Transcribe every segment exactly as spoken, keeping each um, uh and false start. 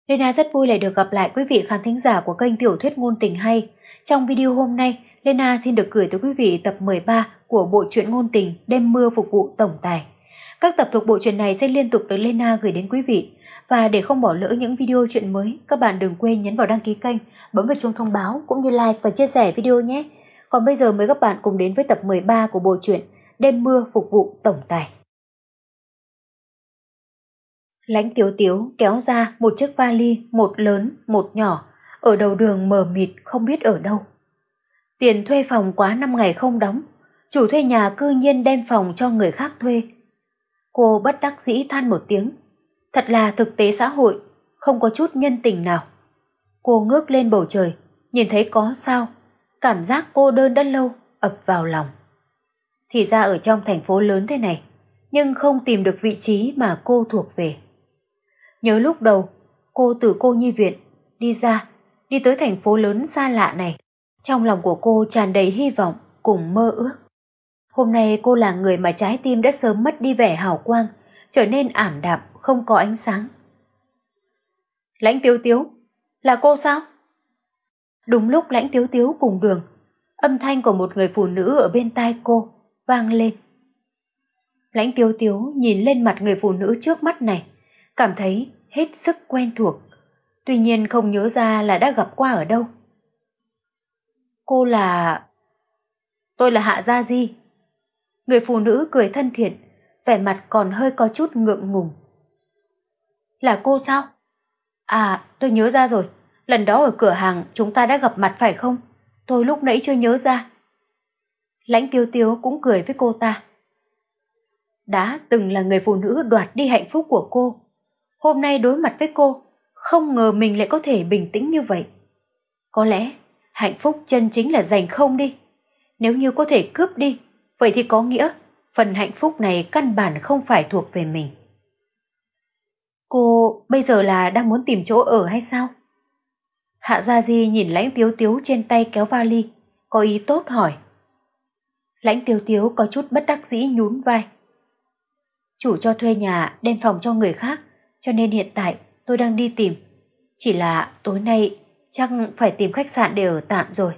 Lena rất vui lại được gặp lại quý vị khán thính giả của kênh Tiểu thuyết ngôn tình hay. Trong video hôm nay, Lena xin được gửi tới quý vị tập mười ba của bộ truyện ngôn tình Đêm mưa phục vụ tổng tài. Các tập thuộc bộ truyện này sẽ liên tục được Lena gửi đến quý vị. Và để không bỏ lỡ những video truyện mới, các bạn đừng quên nhấn vào đăng ký kênh, bấm vào chuông thông báo cũng như like và chia sẻ video nhé. Còn bây giờ mời các bạn cùng đến với tập mười ba của bộ truyện Đêm mưa phục vụ tổng tài. Lãnh Tiếu Tiếu kéo ra một chiếc vali, một lớn, một nhỏ, ở đầu đường mờ mịt không biết ở đâu. Tiền thuê phòng quá năm ngày không đóng, chủ thuê nhà cư nhiên đem phòng cho người khác thuê. Cô bất đắc dĩ than một tiếng, thật là thực tế xã hội, không có chút nhân tình nào. Cô ngước lên bầu trời, nhìn thấy có sao, cảm giác cô đơn đã lâu ập vào lòng. Thì ra ở trong thành phố lớn thế này, nhưng không tìm được vị trí mà cô thuộc về. Nhớ lúc đầu, cô từ cô nhi viện, đi ra, đi tới thành phố lớn xa lạ này. Trong lòng của cô tràn đầy hy vọng cùng mơ ước. Hôm nay cô là người mà trái tim đã sớm mất đi vẻ hào quang, trở nên ảm đạm, không có ánh sáng. Lãnh Tiếu Tiếu, là cô sao? Đúng lúc Lãnh Tiếu Tiếu cùng đường, âm thanh của một người phụ nữ ở bên tai cô vang lên. Lãnh Tiếu Tiếu nhìn lên mặt người phụ nữ trước mắt này, cảm thấy hết sức quen thuộc, tuy nhiên không nhớ ra là đã gặp qua ở đâu. Cô là... Tôi là Hạ Gia Di. Người phụ nữ cười thân thiện, vẻ mặt còn hơi có chút ngượng ngùng. Là cô sao? À, tôi nhớ ra rồi, lần đó ở cửa hàng chúng ta đã gặp mặt phải không? Tôi lúc nãy chưa nhớ ra. Lãnh Tiếu Tiếu cũng cười với cô ta. Đã từng là người phụ nữ đoạt đi hạnh phúc của cô, hôm nay đối mặt với cô, không ngờ mình lại có thể bình tĩnh như vậy. Có lẽ hạnh phúc chân chính là giành không đi. Nếu như có thể cướp đi, vậy thì có nghĩa phần hạnh phúc này căn bản không phải thuộc về mình. Cô bây giờ là đang muốn tìm chỗ ở hay sao? Hạ Gia Di nhìn Lãnh Tiếu Tiếu trên tay kéo vali, có ý tốt hỏi. Lãnh Tiếu Tiếu có chút bất đắc dĩ nhún vai. Chủ cho thuê nhà đem phòng cho người khác, cho nên hiện tại tôi đang đi tìm. Chỉ là tối nay chắc phải tìm khách sạn để ở tạm rồi.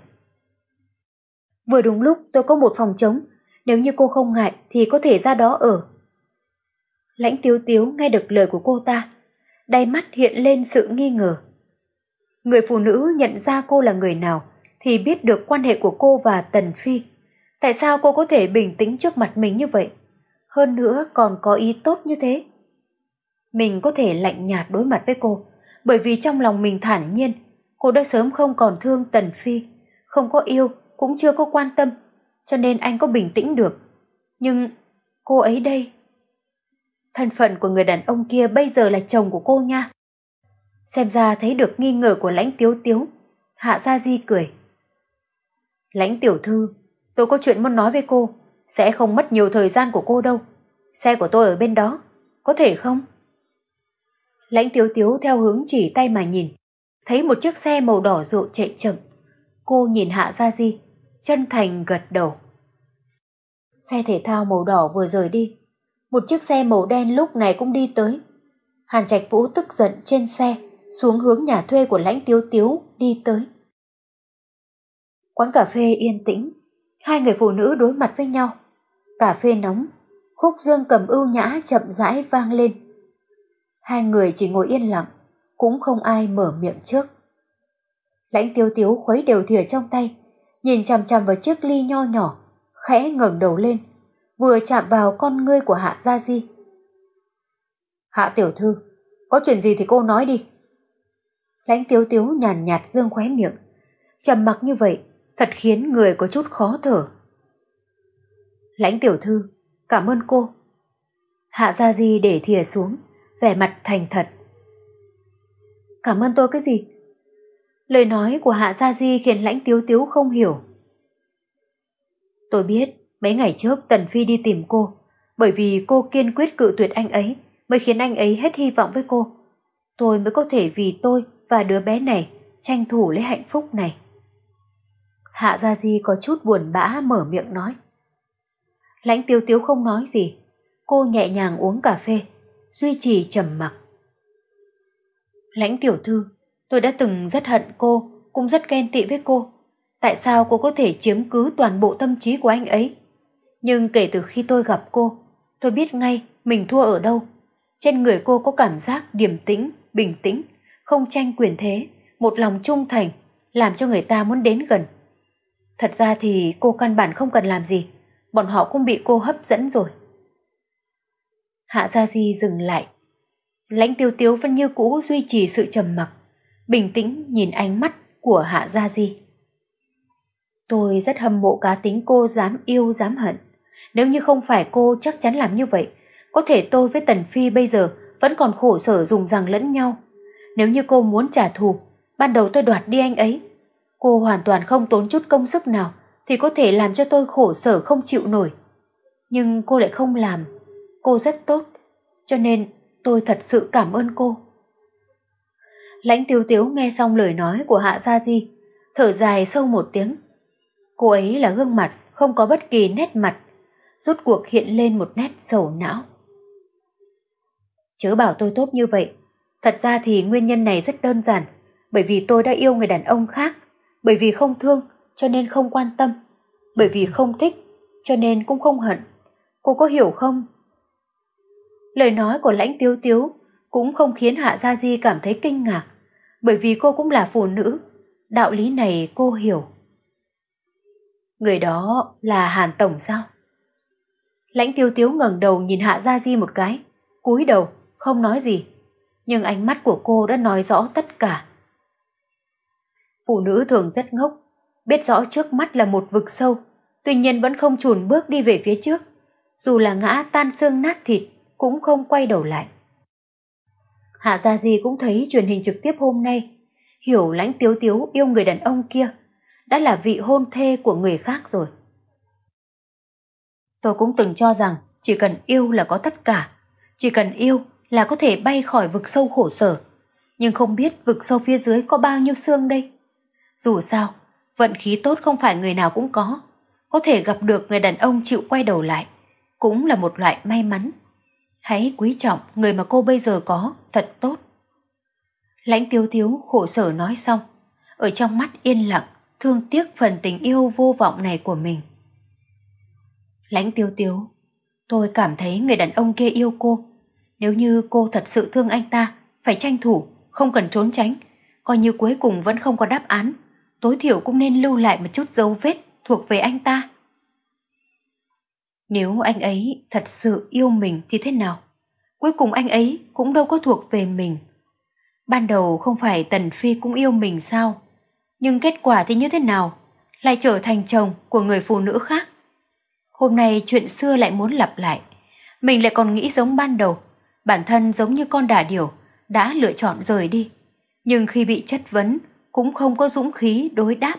Vừa đúng lúc tôi có một phòng trống, nếu như cô không ngại thì có thể ra đó ở. Lãnh Tiếu Tiếu nghe được lời của cô ta, đáy mắt hiện lên sự nghi ngờ. Người phụ nữ nhận ra cô là người nào thì biết được quan hệ của cô và Tần Phi. Tại sao cô có thể bình tĩnh trước mặt mình như vậy? Hơn nữa còn có ý tốt như thế. Mình có thể lạnh nhạt đối mặt với cô, bởi vì trong lòng mình thản nhiên, cô đã sớm không còn thương Tần Phi, không có yêu, cũng chưa có quan tâm, cho nên anh có bình tĩnh được. Nhưng cô ấy đây... Thân phận của người đàn ông kia bây giờ là chồng của cô nha. Xem ra thấy được nghi ngờ của Lãnh Tiếu Tiếu, Hạ Gia Di cười. Lãnh tiểu thư, tôi có chuyện muốn nói với cô, sẽ không mất nhiều thời gian của cô đâu. Xe của tôi ở bên đó, có thể không? Lãnh Tiếu Tiếu theo hướng chỉ tay mà nhìn, thấy một chiếc xe màu đỏ rộ chạy chậm. Cô nhìn Hạ Gia Di, chân thành gật đầu. Xe thể thao màu đỏ vừa rời đi, một chiếc xe màu đen lúc này cũng đi tới. Hàn Trạch Vũ tức giận trên xe, xuống hướng nhà thuê của Lãnh Tiếu Tiếu đi tới. Quán cà phê yên tĩnh, hai người phụ nữ đối mặt với nhau. Cà phê nóng, khúc dương cầm ưu nhã chậm rãi vang lên. Hai người chỉ ngồi yên lặng, cũng không ai mở miệng trước. Lãnh Tiếu Tiếu khuấy đều thìa trong tay, nhìn chằm chằm vào chiếc ly nho nhỏ, khẽ ngẩng đầu lên, vừa chạm vào con ngươi của Hạ Gia Di. Hạ tiểu thư, có chuyện gì thì cô nói đi. Lãnh Tiếu Tiếu nhàn nhạt dương khóe miệng, trầm mặc như vậy thật khiến người có chút khó thở. Lãnh tiểu thư, cảm ơn cô. Hạ Gia Di để thìa xuống, vẻ mặt thành thật. Cảm ơn tôi cái gì? Lời nói của Hạ Gia Di khiến Lãnh Tiếu Tiếu không hiểu. Tôi biết mấy ngày trước Tần Phi đi tìm cô, bởi vì cô kiên quyết cự tuyệt anh ấy mới khiến anh ấy hết hy vọng với cô. Tôi mới có thể vì tôi và đứa bé này tranh thủ lấy hạnh phúc này. Hạ Gia Di có chút buồn bã mở miệng nói. Lãnh Tiếu Tiếu không nói gì, cô nhẹ nhàng uống cà phê, duy trì trầm mặc. Lãnh tiểu thư, tôi đã từng rất hận cô, cũng rất ghen tị với cô. Tại sao cô có thể chiếm cứ toàn bộ tâm trí của anh ấy? Nhưng kể từ khi tôi gặp cô, tôi biết ngay mình thua ở đâu. Trên người cô có cảm giác điềm tĩnh, bình tĩnh, không tranh quyền thế, một lòng trung thành, làm cho người ta muốn đến gần. Thật ra thì cô căn bản không cần làm gì, bọn họ cũng bị cô hấp dẫn rồi. Hạ Gia Di dừng lại. Lãnh Tiêu Tiếu vẫn như cũ duy trì sự trầm mặc, bình tĩnh nhìn ánh mắt của Hạ Gia Di. Tôi rất hâm mộ cá tính cô dám yêu dám hận. Nếu như không phải cô chắc chắn làm như vậy, có thể tôi với Tần Phi bây giờ vẫn còn khổ sở dùng rằng lẫn nhau. Nếu như cô muốn trả thù, ban đầu tôi đoạt đi anh ấy. Cô hoàn toàn không tốn chút công sức nào thì có thể làm cho tôi khổ sở không chịu nổi. Nhưng cô lại không làm. Cô rất tốt, cho nên tôi thật sự cảm ơn cô. Lãnh Tiêu Tiếu nghe xong lời nói của Hạ Gia Di, thở dài sâu một tiếng. Cô ấy là gương mặt không có bất kỳ nét mặt, rốt cuộc hiện lên một nét sầu não. Chớ bảo tôi tốt như vậy, thật ra thì nguyên nhân này rất đơn giản, bởi vì tôi đã yêu người đàn ông khác, bởi vì không thương cho nên không quan tâm, bởi vì không thích cho nên cũng không hận. Cô có hiểu không? Lời nói của Lãnh Tiếu Tiếu cũng không khiến Hạ Gia Di cảm thấy kinh ngạc, bởi vì cô cũng là phụ nữ, đạo lý này cô hiểu. Người đó là Hàn Tổng sao? Lãnh Tiêu Tiếu ngẩng đầu nhìn Hạ Gia Di một cái, cúi đầu, không nói gì. Nhưng ánh mắt của cô đã nói rõ tất cả. Phụ nữ thường rất ngốc, biết rõ trước mắt là một vực sâu, tuy nhiên vẫn không chùn bước đi về phía trước. Dù là ngã tan xương nát thịt, cũng không quay đầu lại. Hạ Gia Di cũng thấy truyền hình trực tiếp hôm nay, hiểu Lãnh Tiếu Tiếu yêu người đàn ông kia, đã là vị hôn thê của người khác rồi. Tôi cũng từng cho rằng chỉ cần yêu là có tất cả, chỉ cần yêu là có thể bay khỏi vực sâu khổ sở. Nhưng không biết vực sâu phía dưới có bao nhiêu xương đây. Dù sao, vận khí tốt không phải người nào cũng có. Có thể gặp được người đàn ông chịu quay đầu lại, cũng là một loại may mắn. Hãy quý trọng người mà cô bây giờ có, thật tốt. Lãnh Tiêu Tiếu khổ sở nói xong, ở trong mắt yên lặng, thương tiếc phần tình yêu vô vọng này của mình. Lãnh Tiêu Tiếu, tôi cảm thấy người đàn ông kia yêu cô. Nếu như cô thật sự thương anh ta, phải tranh thủ, không cần trốn tránh. Coi như cuối cùng vẫn không có đáp án, tối thiểu cũng nên lưu lại một chút dấu vết thuộc về anh ta. Nếu anh ấy thật sự yêu mình thì thế nào? Cuối cùng anh ấy cũng đâu có thuộc về mình. Ban đầu không phải Tần Phi cũng yêu mình sao? Nhưng kết quả thì như thế nào? Lại trở thành chồng của người phụ nữ khác. Hôm nay chuyện xưa lại muốn lặp lại. Mình lại còn nghĩ giống ban đầu, bản thân giống như con đà điểu, đã lựa chọn rời đi. Nhưng khi bị chất vấn, cũng không có dũng khí đối đáp.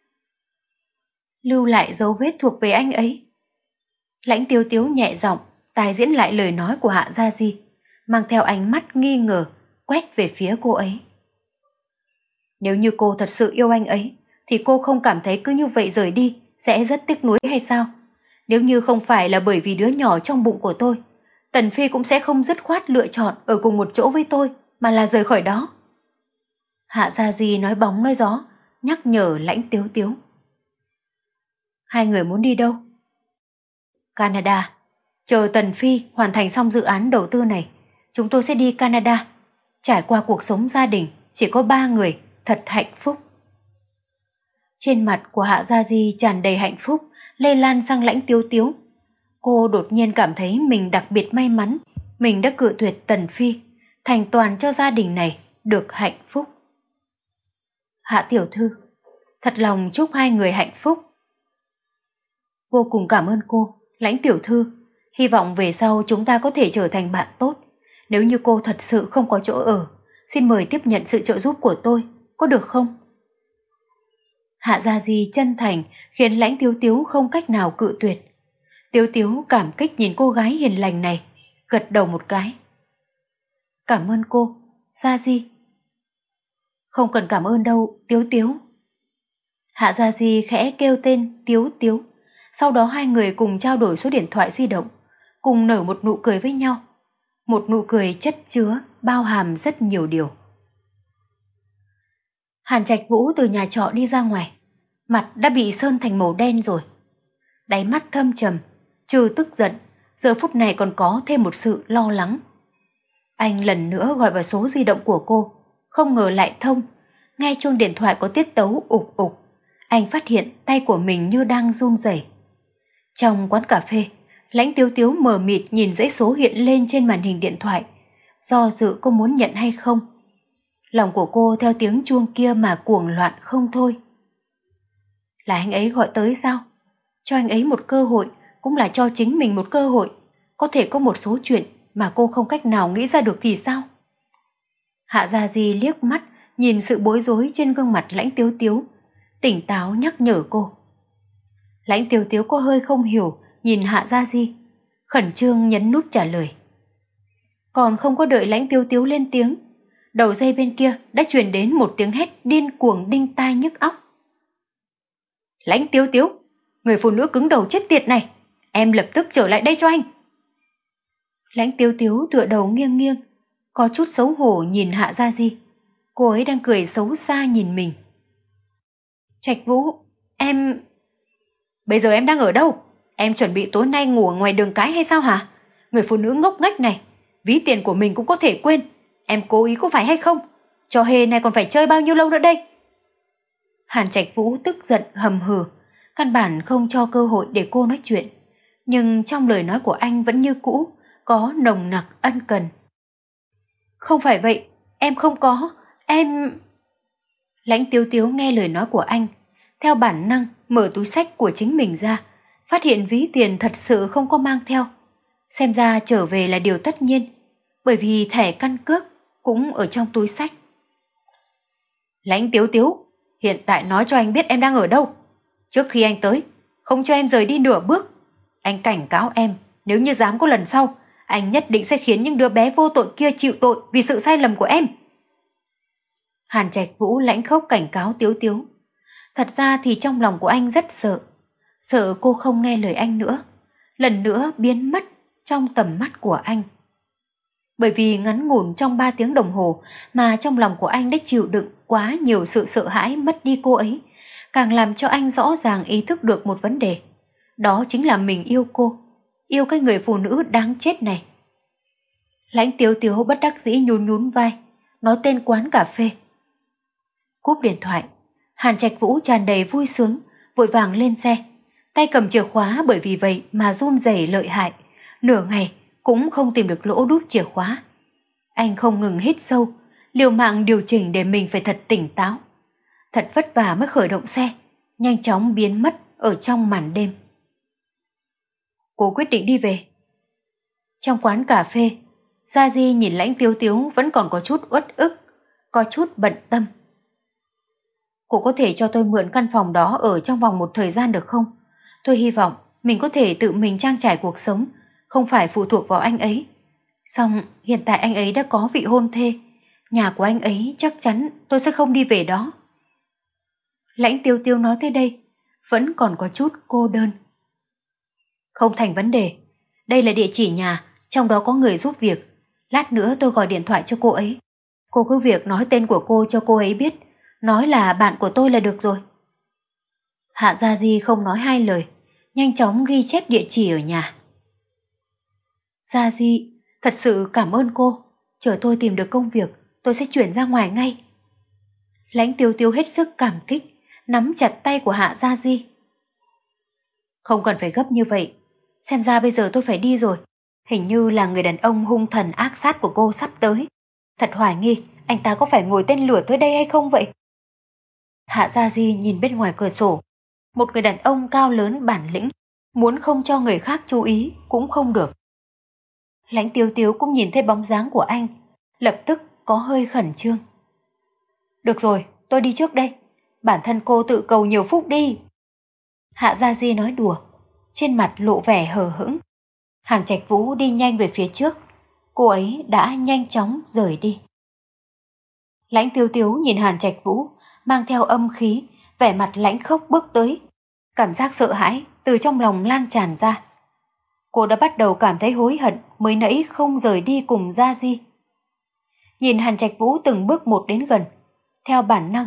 Lưu lại dấu vết thuộc về anh ấy. Lãnh Tiêu Tiếu nhẹ giọng tái diễn lại lời nói của Hạ Gia Di, mang theo ánh mắt nghi ngờ, quét về phía cô ấy. Nếu như cô thật sự yêu anh ấy, thì cô không cảm thấy cứ như vậy rời đi sẽ rất tiếc nuối hay sao? Nếu như không phải là bởi vì đứa nhỏ trong bụng của tôi, Tần Phi cũng sẽ không dứt khoát lựa chọn ở cùng một chỗ với tôi, mà là rời khỏi đó. Hạ Gia Di nói bóng nói gió, nhắc nhở Lãnh Tiếu Tiếu. Hai người muốn đi đâu? Canada. Chờ Tần Phi hoàn thành xong dự án đầu tư này, chúng tôi sẽ đi Canada. Trải qua cuộc sống gia đình, chỉ có ba người, thật hạnh phúc. Trên mặt của Hạ Gia Di tràn đầy hạnh phúc, lây lan sang Lãnh Tiếu Tiếu. Cô đột nhiên cảm thấy mình đặc biệt may mắn, mình đã cự tuyệt Tần Phi, thành toàn cho gia đình này được hạnh phúc. Hạ tiểu thư, thật lòng chúc hai người hạnh phúc. Vô cùng cảm ơn cô, Lãnh tiểu thư, hy vọng về sau chúng ta có thể trở thành bạn tốt. Nếu như cô thật sự không có chỗ ở, xin mời tiếp nhận sự trợ giúp của tôi, có được không? Hạ Gia Di chân thành khiến Lãnh Tiếu Tiếu không cách nào cự tuyệt. Tiếu Tiếu cảm kích nhìn cô gái hiền lành này, gật đầu một cái. Cảm ơn cô, Gia Di. Không cần cảm ơn đâu, Tiếu Tiếu. Hạ Gia Di khẽ kêu tên Tiếu Tiếu, sau đó hai người cùng trao đổi số điện thoại di động, cùng nở một nụ cười với nhau. Một nụ cười chất chứa, bao hàm rất nhiều điều. Hàn Trạch Vũ từ nhà trọ đi ra ngoài, mặt đã bị sơn thành màu đen rồi. Đáy mắt thâm trầm, trừ tức giận, giờ phút này còn có thêm một sự lo lắng. Anh lần nữa gọi vào số di động của cô, không ngờ lại thông. Nghe chuông điện thoại có tiết tấu ục ục, anh phát hiện tay của mình như đang run rẩy. Trong quán cà phê, Lãnh Tiếu Tiếu mờ mịt nhìn dãy số hiện lên trên màn hình điện thoại, do dự cô muốn nhận hay không. Lòng của cô theo tiếng chuông kia mà cuồng loạn không thôi. Là anh ấy gọi tới sao? Cho anh ấy một cơ hội, cũng là cho chính mình một cơ hội. Có thể có một số chuyện mà cô không cách nào nghĩ ra được thì sao? Hạ Gia Di liếc mắt nhìn sự bối rối trên gương mặt Lãnh Tiếu Tiếu, tỉnh táo nhắc nhở cô. Lãnh Tiếu Tiếu có hơi không hiểu nhìn Hạ Gia Di, khẩn trương nhấn nút trả lời. Còn không có đợi Lãnh Tiếu Tiếu lên tiếng, đầu dây bên kia đã truyền đến một tiếng hét điên cuồng đinh tai nhức óc. Lãnh Tiếu Tiếu, người phụ nữ cứng đầu chết tiệt này, em lập tức trở lại đây cho anh. Lãnh Tiếu Tiếu tựa đầu nghiêng nghiêng, có chút xấu hổ nhìn Hạ Gia Di. Cô ấy đang cười xấu xa nhìn mình. Trạch Vũ, em... Bây giờ em đang ở đâu? Em chuẩn bị tối nay ngủ ở ngoài đường cái hay sao hả? Người phụ nữ ngốc nghếch này, ví tiền của mình cũng có thể quên. Em cố ý có phải hay không? Trò hề này còn phải chơi bao nhiêu lâu nữa đây? Hàn Trạch Vũ tức giận hầm hừ, căn bản không cho cơ hội để cô nói chuyện. Nhưng trong lời nói của anh vẫn như cũ, có nồng nặc ân cần. Không phải vậy, em không có, em... Lãnh Tiếu Tiếu nghe lời nói của anh, theo bản năng mở túi xách của chính mình ra, phát hiện ví tiền thật sự không có mang theo. Xem ra trở về là điều tất nhiên, bởi vì thẻ căn cước cũng ở trong túi xách. Lãnh Tiếu Tiếu, hiện tại nói cho anh biết em đang ở đâu. Trước khi anh tới, không cho em rời đi nửa bước. Anh cảnh cáo em, nếu như dám có lần sau, anh nhất định sẽ khiến những đứa bé vô tội kia chịu tội vì sự sai lầm của em. Hàn Trạch Vũ lãnh khốc cảnh cáo Tiếu Tiếu. Thật ra thì trong lòng của anh rất sợ, sợ cô không nghe lời anh nữa, lần nữa biến mất trong tầm mắt của anh. Bởi vì ngắn ngủn trong ba tiếng đồng hồ mà trong lòng của anh đã chịu đựng quá nhiều sự sợ hãi mất đi cô ấy, càng làm cho anh rõ ràng ý thức được một vấn đề. Đó chính là mình yêu cô, yêu cái người phụ nữ đáng chết này. Lãnh Tiếu Tiếu bất đắc dĩ nhún nhún vai, nói tên quán cà phê. Cúp điện thoại, Hàn Trạch Vũ tràn đầy vui sướng, vội vàng lên xe, tay cầm chìa khóa bởi vì vậy mà run rẩy lợi hại, nửa ngày cũng không tìm được lỗ đút chìa khóa. Anh không ngừng hít sâu, liều mạng điều chỉnh để mình phải thật tỉnh táo. Thật vất vả mới khởi động xe, nhanh chóng biến mất ở trong màn đêm. Cô quyết định đi về. Trong quán cà phê, Gia Di nhìn Lãnh Tiếu Tiếu vẫn còn có chút uất ức, có chút bận tâm. Cô có thể cho tôi mượn căn phòng đó ở trong vòng một thời gian được không? Tôi hy vọng mình có thể tự mình trang trải cuộc sống, không phải phụ thuộc vào anh ấy. Song hiện tại anh ấy đã có vị hôn thê, nhà của anh ấy chắc chắn tôi sẽ không đi về đó. Lãnh Tiếu Tiếu nói tới đây, vẫn còn có chút cô đơn. Không thành vấn đề, đây là địa chỉ nhà, trong đó có người giúp việc. Lát nữa tôi gọi điện thoại cho cô ấy. Cô cứ việc nói tên của cô cho cô ấy biết, nói là bạn của tôi là được rồi. Hạ Gia Di không nói hai lời, nhanh chóng ghi chép địa chỉ ở nhà. Gia Di, thật sự cảm ơn cô, chờ tôi tìm được công việc, tôi sẽ chuyển ra ngoài ngay. Lãnh Tiếu Tiếu hết sức cảm kích, nắm chặt tay của Hạ Gia Di. Không cần phải gấp như vậy, xem ra bây giờ tôi phải đi rồi. Hình như là người đàn ông hung thần ác sát của cô sắp tới. Thật hoài nghi, anh ta có phải ngồi tên lửa tới đây hay không vậy? Hạ Gia Di nhìn bên ngoài cửa sổ. Một người đàn ông cao lớn bản lĩnh, muốn không cho người khác chú ý cũng không được. Lãnh Tiếu Tiếu cũng nhìn thấy bóng dáng của anh, lập tức có hơi khẩn trương. Được rồi, tôi đi trước đây. Bản thân cô tự cầu nhiều phúc đi. Hạ Gia Di nói đùa, trên mặt lộ vẻ hờ hững. Hàn Trạch Vũ đi nhanh về phía trước, cô ấy đã nhanh chóng rời đi. Lãnh Tiếu Tiếu nhìn Hàn Trạch Vũ, mang theo âm khí, vẻ mặt lãnh khốc bước tới. Cảm giác sợ hãi từ trong lòng lan tràn ra. Cô đã bắt đầu cảm thấy hối hận mới nãy không rời đi cùng Gia Di. Nhìn Hàn Trạch Vũ từng bước một đến gần, theo bản năng,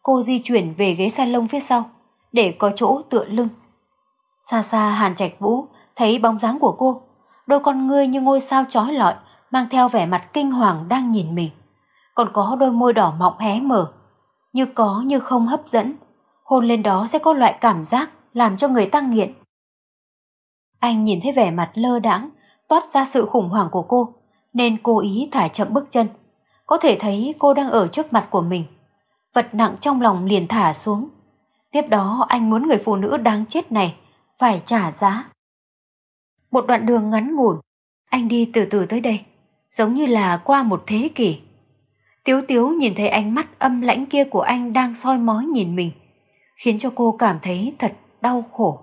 cô di chuyển về ghế salon phía sau, để có chỗ tựa lưng. Xa xa Hàn Trạch Vũ thấy bóng dáng của cô, đôi con ngươi như ngôi sao chói lọi, mang theo vẻ mặt kinh hoàng đang nhìn mình. Còn có đôi môi đỏ mọng hé mở, như có như không hấp dẫn, hôn lên đó sẽ có loại cảm giác làm cho người ta nghiện. Anh nhìn thấy vẻ mặt lơ đãng, toát ra sự khủng hoảng của cô, nên cố ý thả chậm bước chân. Có thể thấy cô đang ở trước mặt của mình. Vật nặng trong lòng liền thả xuống. Tiếp đó anh muốn người phụ nữ đáng chết này phải trả giá. Một đoạn đường ngắn ngủn, anh đi từ từ tới đây, giống như là qua một thế kỷ. Tiếu Tiếu nhìn thấy ánh mắt âm lãnh kia của anh đang soi mói nhìn mình, khiến cho cô cảm thấy thật đau khổ.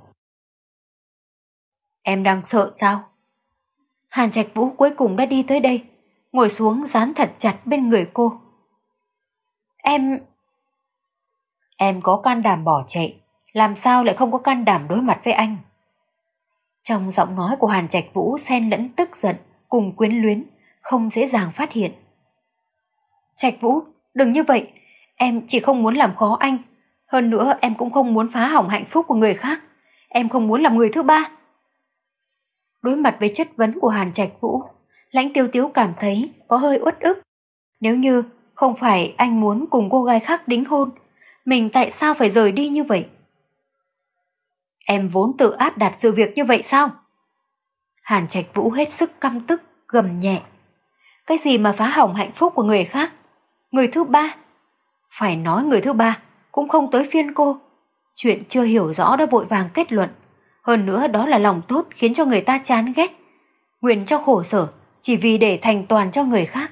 Em đang sợ sao? Hàn Trạch Vũ cuối cùng đã đi tới đây, ngồi xuống dán thật chặt bên người cô. Em... Em có can đảm bỏ chạy, làm sao lại không có can đảm đối mặt với anh? Trong giọng nói của Hàn Trạch Vũ xen lẫn tức giận cùng quyến luyến, không dễ dàng phát hiện. Trạch Vũ, đừng như vậy, em chỉ không muốn làm khó anh. Hơn nữa em cũng không muốn phá hỏng hạnh phúc của người khác. Em không muốn làm người thứ ba. Đối mặt với chất vấn của Hàn Trạch Vũ, Lãnh Tiêu Tiếu cảm thấy có hơi uất ức. Nếu như không phải anh muốn cùng cô gái khác đính hôn, mình tại sao phải rời đi như vậy? Em vốn tự áp đặt sự việc như vậy sao? Hàn Trạch Vũ hết sức căm tức, gầm nhẹ. Cái gì mà phá hỏng hạnh phúc của người khác? Người thứ ba? Phải nói người thứ ba cũng không tới phiên cô. Chuyện chưa hiểu rõ đã vội vàng kết luận. Hơn nữa đó là lòng tốt khiến cho người ta chán ghét. Nguyện cho khổ sở chỉ vì để thành toàn cho người khác.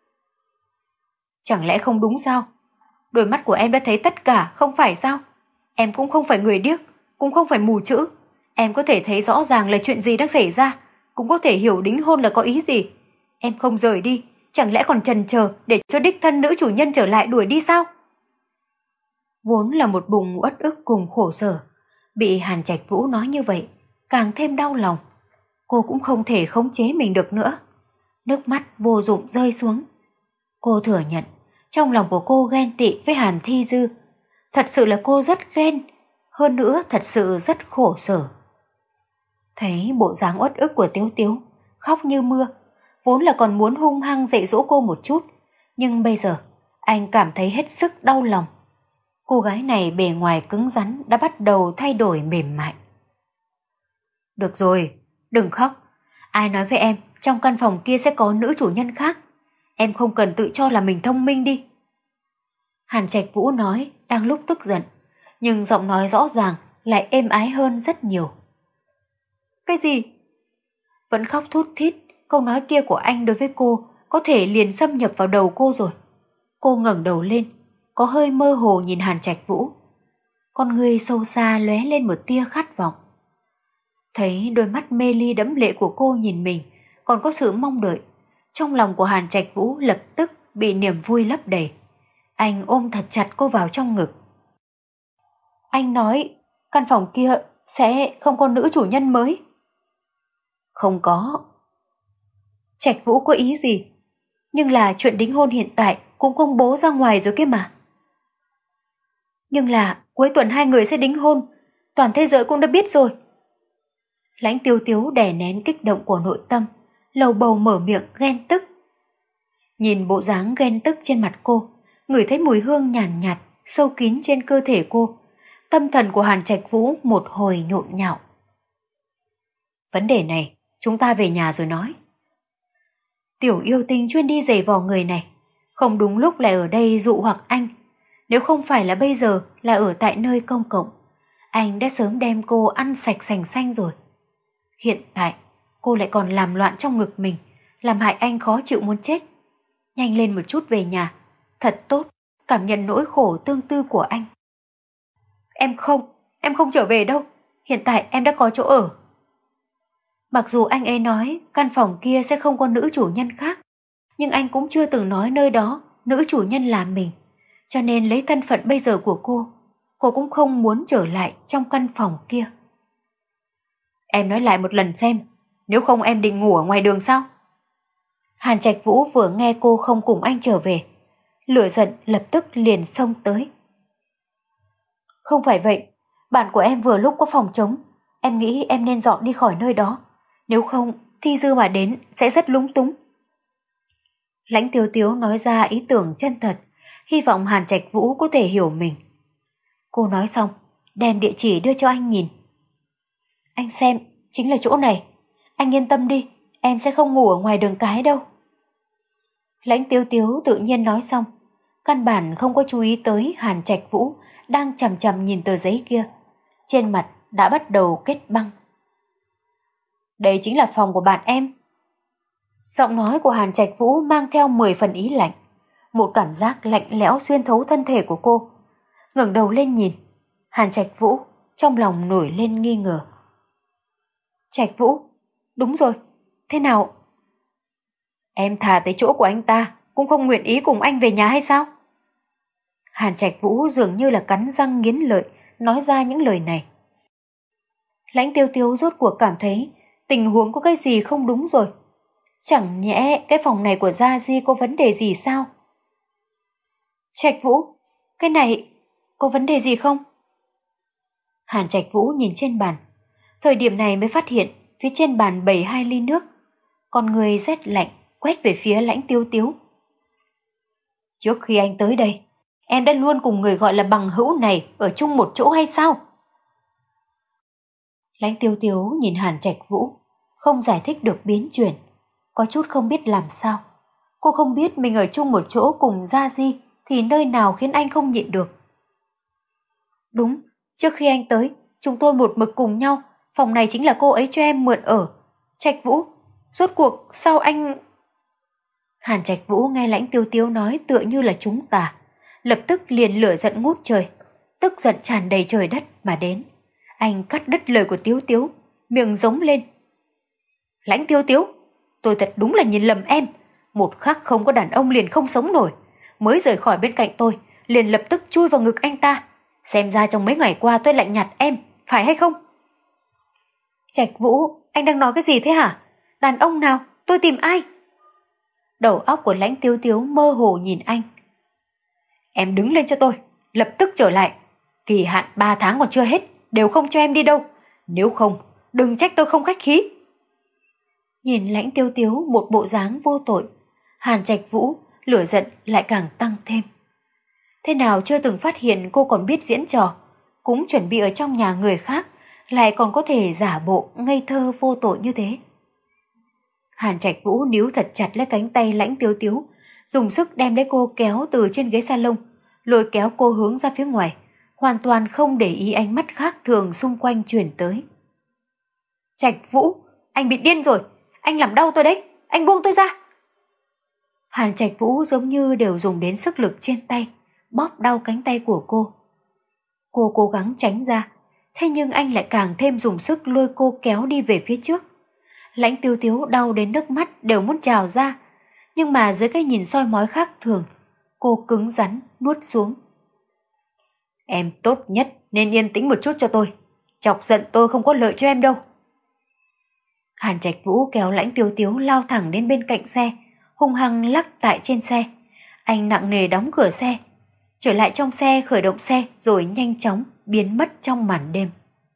Chẳng lẽ không đúng sao? Đôi mắt của em đã thấy tất cả, không phải sao? Em cũng không phải người điếc, cũng không phải mù chữ. Em có thể thấy rõ ràng là chuyện gì đang xảy ra, cũng có thể hiểu đính hôn là có ý gì. Em không rời đi, chẳng lẽ còn chần chờ để cho đích thân nữ chủ nhân trở lại đuổi đi sao? Vốn là một bụng uất ức cùng khổ sở, bị Hàn Trạch Vũ nói như vậy, càng thêm đau lòng. Cô cũng không thể khống chế mình được nữa. Nước mắt vô dụng rơi xuống. Cô thừa nhận, trong lòng của cô ghen tị với Hàn Thi Dư. Thật sự là cô rất ghen, hơn nữa thật sự rất khổ sở. Thấy bộ dáng uất ức của Tiếu Tiếu, khóc như mưa, vốn là còn muốn hung hăng dạy dỗ cô một chút, nhưng bây giờ anh cảm thấy hết sức đau lòng. Cô gái này bề ngoài cứng rắn đã bắt đầu thay đổi mềm mại. Được rồi, đừng khóc. Ai nói với em trong căn phòng kia sẽ có nữ chủ nhân khác? Em không cần tự cho là mình thông minh đi. Hàn Trạch Vũ nói đang lúc tức giận, nhưng giọng nói rõ ràng lại êm ái hơn rất nhiều. Cái gì? Vẫn khóc thút thít, câu nói kia của anh đối với cô có thể liền xâm nhập vào đầu cô rồi. Cô ngẩng đầu lên, có hơi mơ hồ nhìn Hàn Trạch Vũ. Con người sâu xa lóe lên một tia khát vọng. Thấy đôi mắt mê ly đẫm lệ của cô nhìn mình, còn có sự mong đợi. Trong lòng của Hàn Trạch Vũ lập tức bị niềm vui lấp đầy. Anh ôm thật chặt cô vào trong ngực. Anh nói căn phòng kia sẽ không có nữ chủ nhân mới. Không có. Trạch Vũ có ý gì? Nhưng là chuyện đính hôn hiện tại cũng công bố ra ngoài rồi kia mà. Nhưng là cuối tuần hai người sẽ đính hôn, toàn thế giới cũng đã biết rồi. Lãnh Tiêu Tiếu đè nén kích động của nội tâm, lầu bầu mở miệng ghen tức. Nhìn bộ dáng ghen tức trên mặt cô, ngửi thấy mùi hương nhàn nhạt, nhạt sâu kín trên cơ thể cô, tâm thần của Hàn Trạch Vũ một hồi nhộn nhạo. Vấn đề này chúng ta về nhà rồi nói. Tiểu yêu tinh chuyên đi giày vò người này, không đúng lúc lại ở đây dụ hoặc anh. Nếu không phải là bây giờ là ở tại nơi công cộng, anh đã sớm đem cô ăn sạch sành xanh rồi. Hiện tại cô lại còn làm loạn trong ngực mình, làm hại anh khó chịu muốn chết. Nhanh lên một chút về nhà, thật tốt, cảm nhận nỗi khổ tương tư của anh. Em không, em không trở về đâu, hiện tại em đã có chỗ ở. Mặc dù anh ấy nói căn phòng kia sẽ không có nữ chủ nhân khác, nhưng anh cũng chưa từng nói nơi đó nữ chủ nhân là mình. Cho nên lấy thân phận bây giờ của cô, cô cũng không muốn trở lại trong căn phòng kia. Em nói lại một lần xem, nếu không em định ngủ ở ngoài đường sao? Hàn Trạch Vũ vừa nghe cô không cùng anh trở về, lửa giận lập tức liền xông tới. Không phải vậy, bạn của em vừa lúc có phòng trống, em nghĩ em nên dọn đi khỏi nơi đó, nếu không Thi Dư mà đến sẽ rất lúng túng. Lãnh Tiếu Tiếu nói ra ý tưởng chân thật, hy vọng Hàn Trạch Vũ có thể hiểu mình. Cô nói xong, đem địa chỉ đưa cho anh nhìn. Anh xem, chính là chỗ này. Anh yên tâm đi, em sẽ không ngủ ở ngoài đường cái đâu. Lãnh Tiếu Tiếu tự nhiên nói xong, căn bản không có chú ý tới Hàn Trạch Vũ đang chằm chằm nhìn tờ giấy kia. Trên mặt đã bắt đầu kết băng. Đây chính là phòng của bạn em. Giọng nói của Hàn Trạch Vũ mang theo mười phần ý lạnh. Một cảm giác lạnh lẽo xuyên thấu thân thể của cô. Ngẩng đầu lên nhìn, Hàn Trạch Vũ trong lòng nổi lên nghi ngờ. Trạch Vũ, đúng rồi, thế nào? Em thà tới chỗ của anh ta cũng không nguyện ý cùng anh về nhà hay sao? Hàn Trạch Vũ dường như là cắn răng nghiến lợi nói ra những lời này. Lãnh Tiêu Tiêu rốt cuộc cảm thấy tình huống có cái gì không đúng rồi. Chẳng nhẽ cái phòng này của Gia Di có vấn đề gì sao? Trạch Vũ, cái này có vấn đề gì không? Hàn Trạch Vũ nhìn trên bàn. Thời điểm này mới phát hiện phía trên bàn bày hai ly nước. Con người rét lạnh quét về phía Lãnh Tiêu Tiếu. Trước khi anh tới đây, em đã luôn cùng người gọi là bằng hữu này ở chung một chỗ hay sao? Lãnh Tiêu Tiếu nhìn Hàn Trạch Vũ, không giải thích được biến chuyển, có chút không biết làm sao. Cô không biết mình ở chung một chỗ cùng Gia Di thì nơi nào khiến anh không nhịn được. Đúng, trước khi anh tới, chúng tôi một mực cùng nhau, phòng này chính là cô ấy cho em mượn ở. Trạch Vũ, rốt cuộc sao anh... Hàn Trạch Vũ nghe Lãnh Tiêu Tiếu nói tựa như là chúng tà, lập tức liền lửa giận ngút trời, tức giận tràn đầy trời đất mà đến. Anh cắt đứt lời của Tiếu Tiếu, miệng giống lên. Lãnh Tiêu Tiếu, tôi thật đúng là nhìn lầm em, một khắc không có đàn ông liền không sống nổi, mới rời khỏi bên cạnh tôi, liền lập tức chui vào ngực anh ta. Xem ra trong mấy ngày qua tôi lạnh nhạt em, phải hay không? Trạch Vũ, anh đang nói cái gì thế hả? Đàn ông nào? Tôi tìm ai? Đầu óc của Lãnh Tiêu Tiếu mơ hồ nhìn anh. Em đứng lên cho tôi, lập tức trở lại. Kỳ hạn ba tháng còn chưa hết, đều không cho em đi đâu. Nếu không, đừng trách tôi không khách khí. Nhìn Lãnh Tiêu Tiếu một bộ dáng vô tội, Hàn Trạch Vũ lửa giận lại càng tăng thêm. Thế nào chưa từng phát hiện cô còn biết diễn trò, cũng chuẩn bị ở trong nhà người khác, lại còn có thể giả bộ ngây thơ vô tội như thế. Hàn Trạch Vũ níu thật chặt lấy cánh tay Lãnh Tiêu Tiếu, dùng sức đem lấy cô kéo từ trên ghế salon, lôi kéo cô hướng ra phía ngoài, hoàn toàn không để ý ánh mắt khác thường xung quanh chuyển tới. Trạch Vũ, anh bị điên rồi, anh làm đau tôi đấy, anh buông tôi ra. Hàn Trạch Vũ giống như đều dùng đến sức lực trên tay, bóp đau cánh tay của cô. Cô cố gắng tránh ra, thế nhưng anh lại càng thêm dùng sức lôi cô kéo đi về phía trước. Lãnh Tiêu Tiếu đau đến nước mắt đều muốn trào ra, nhưng mà dưới cái nhìn soi mói khác thường, cô cứng rắn nuốt xuống. Em tốt nhất nên yên tĩnh một chút cho tôi, chọc giận tôi không có lợi cho em đâu. Hàn Trạch Vũ kéo Lãnh Tiêu Tiếu lao thẳng đến bên cạnh xe, hung hăng lắc tại trên xe. Anh nặng nề đóng cửa xe, trở lại trong xe khởi động xe rồi nhanh chóng biến mất trong màn đêm.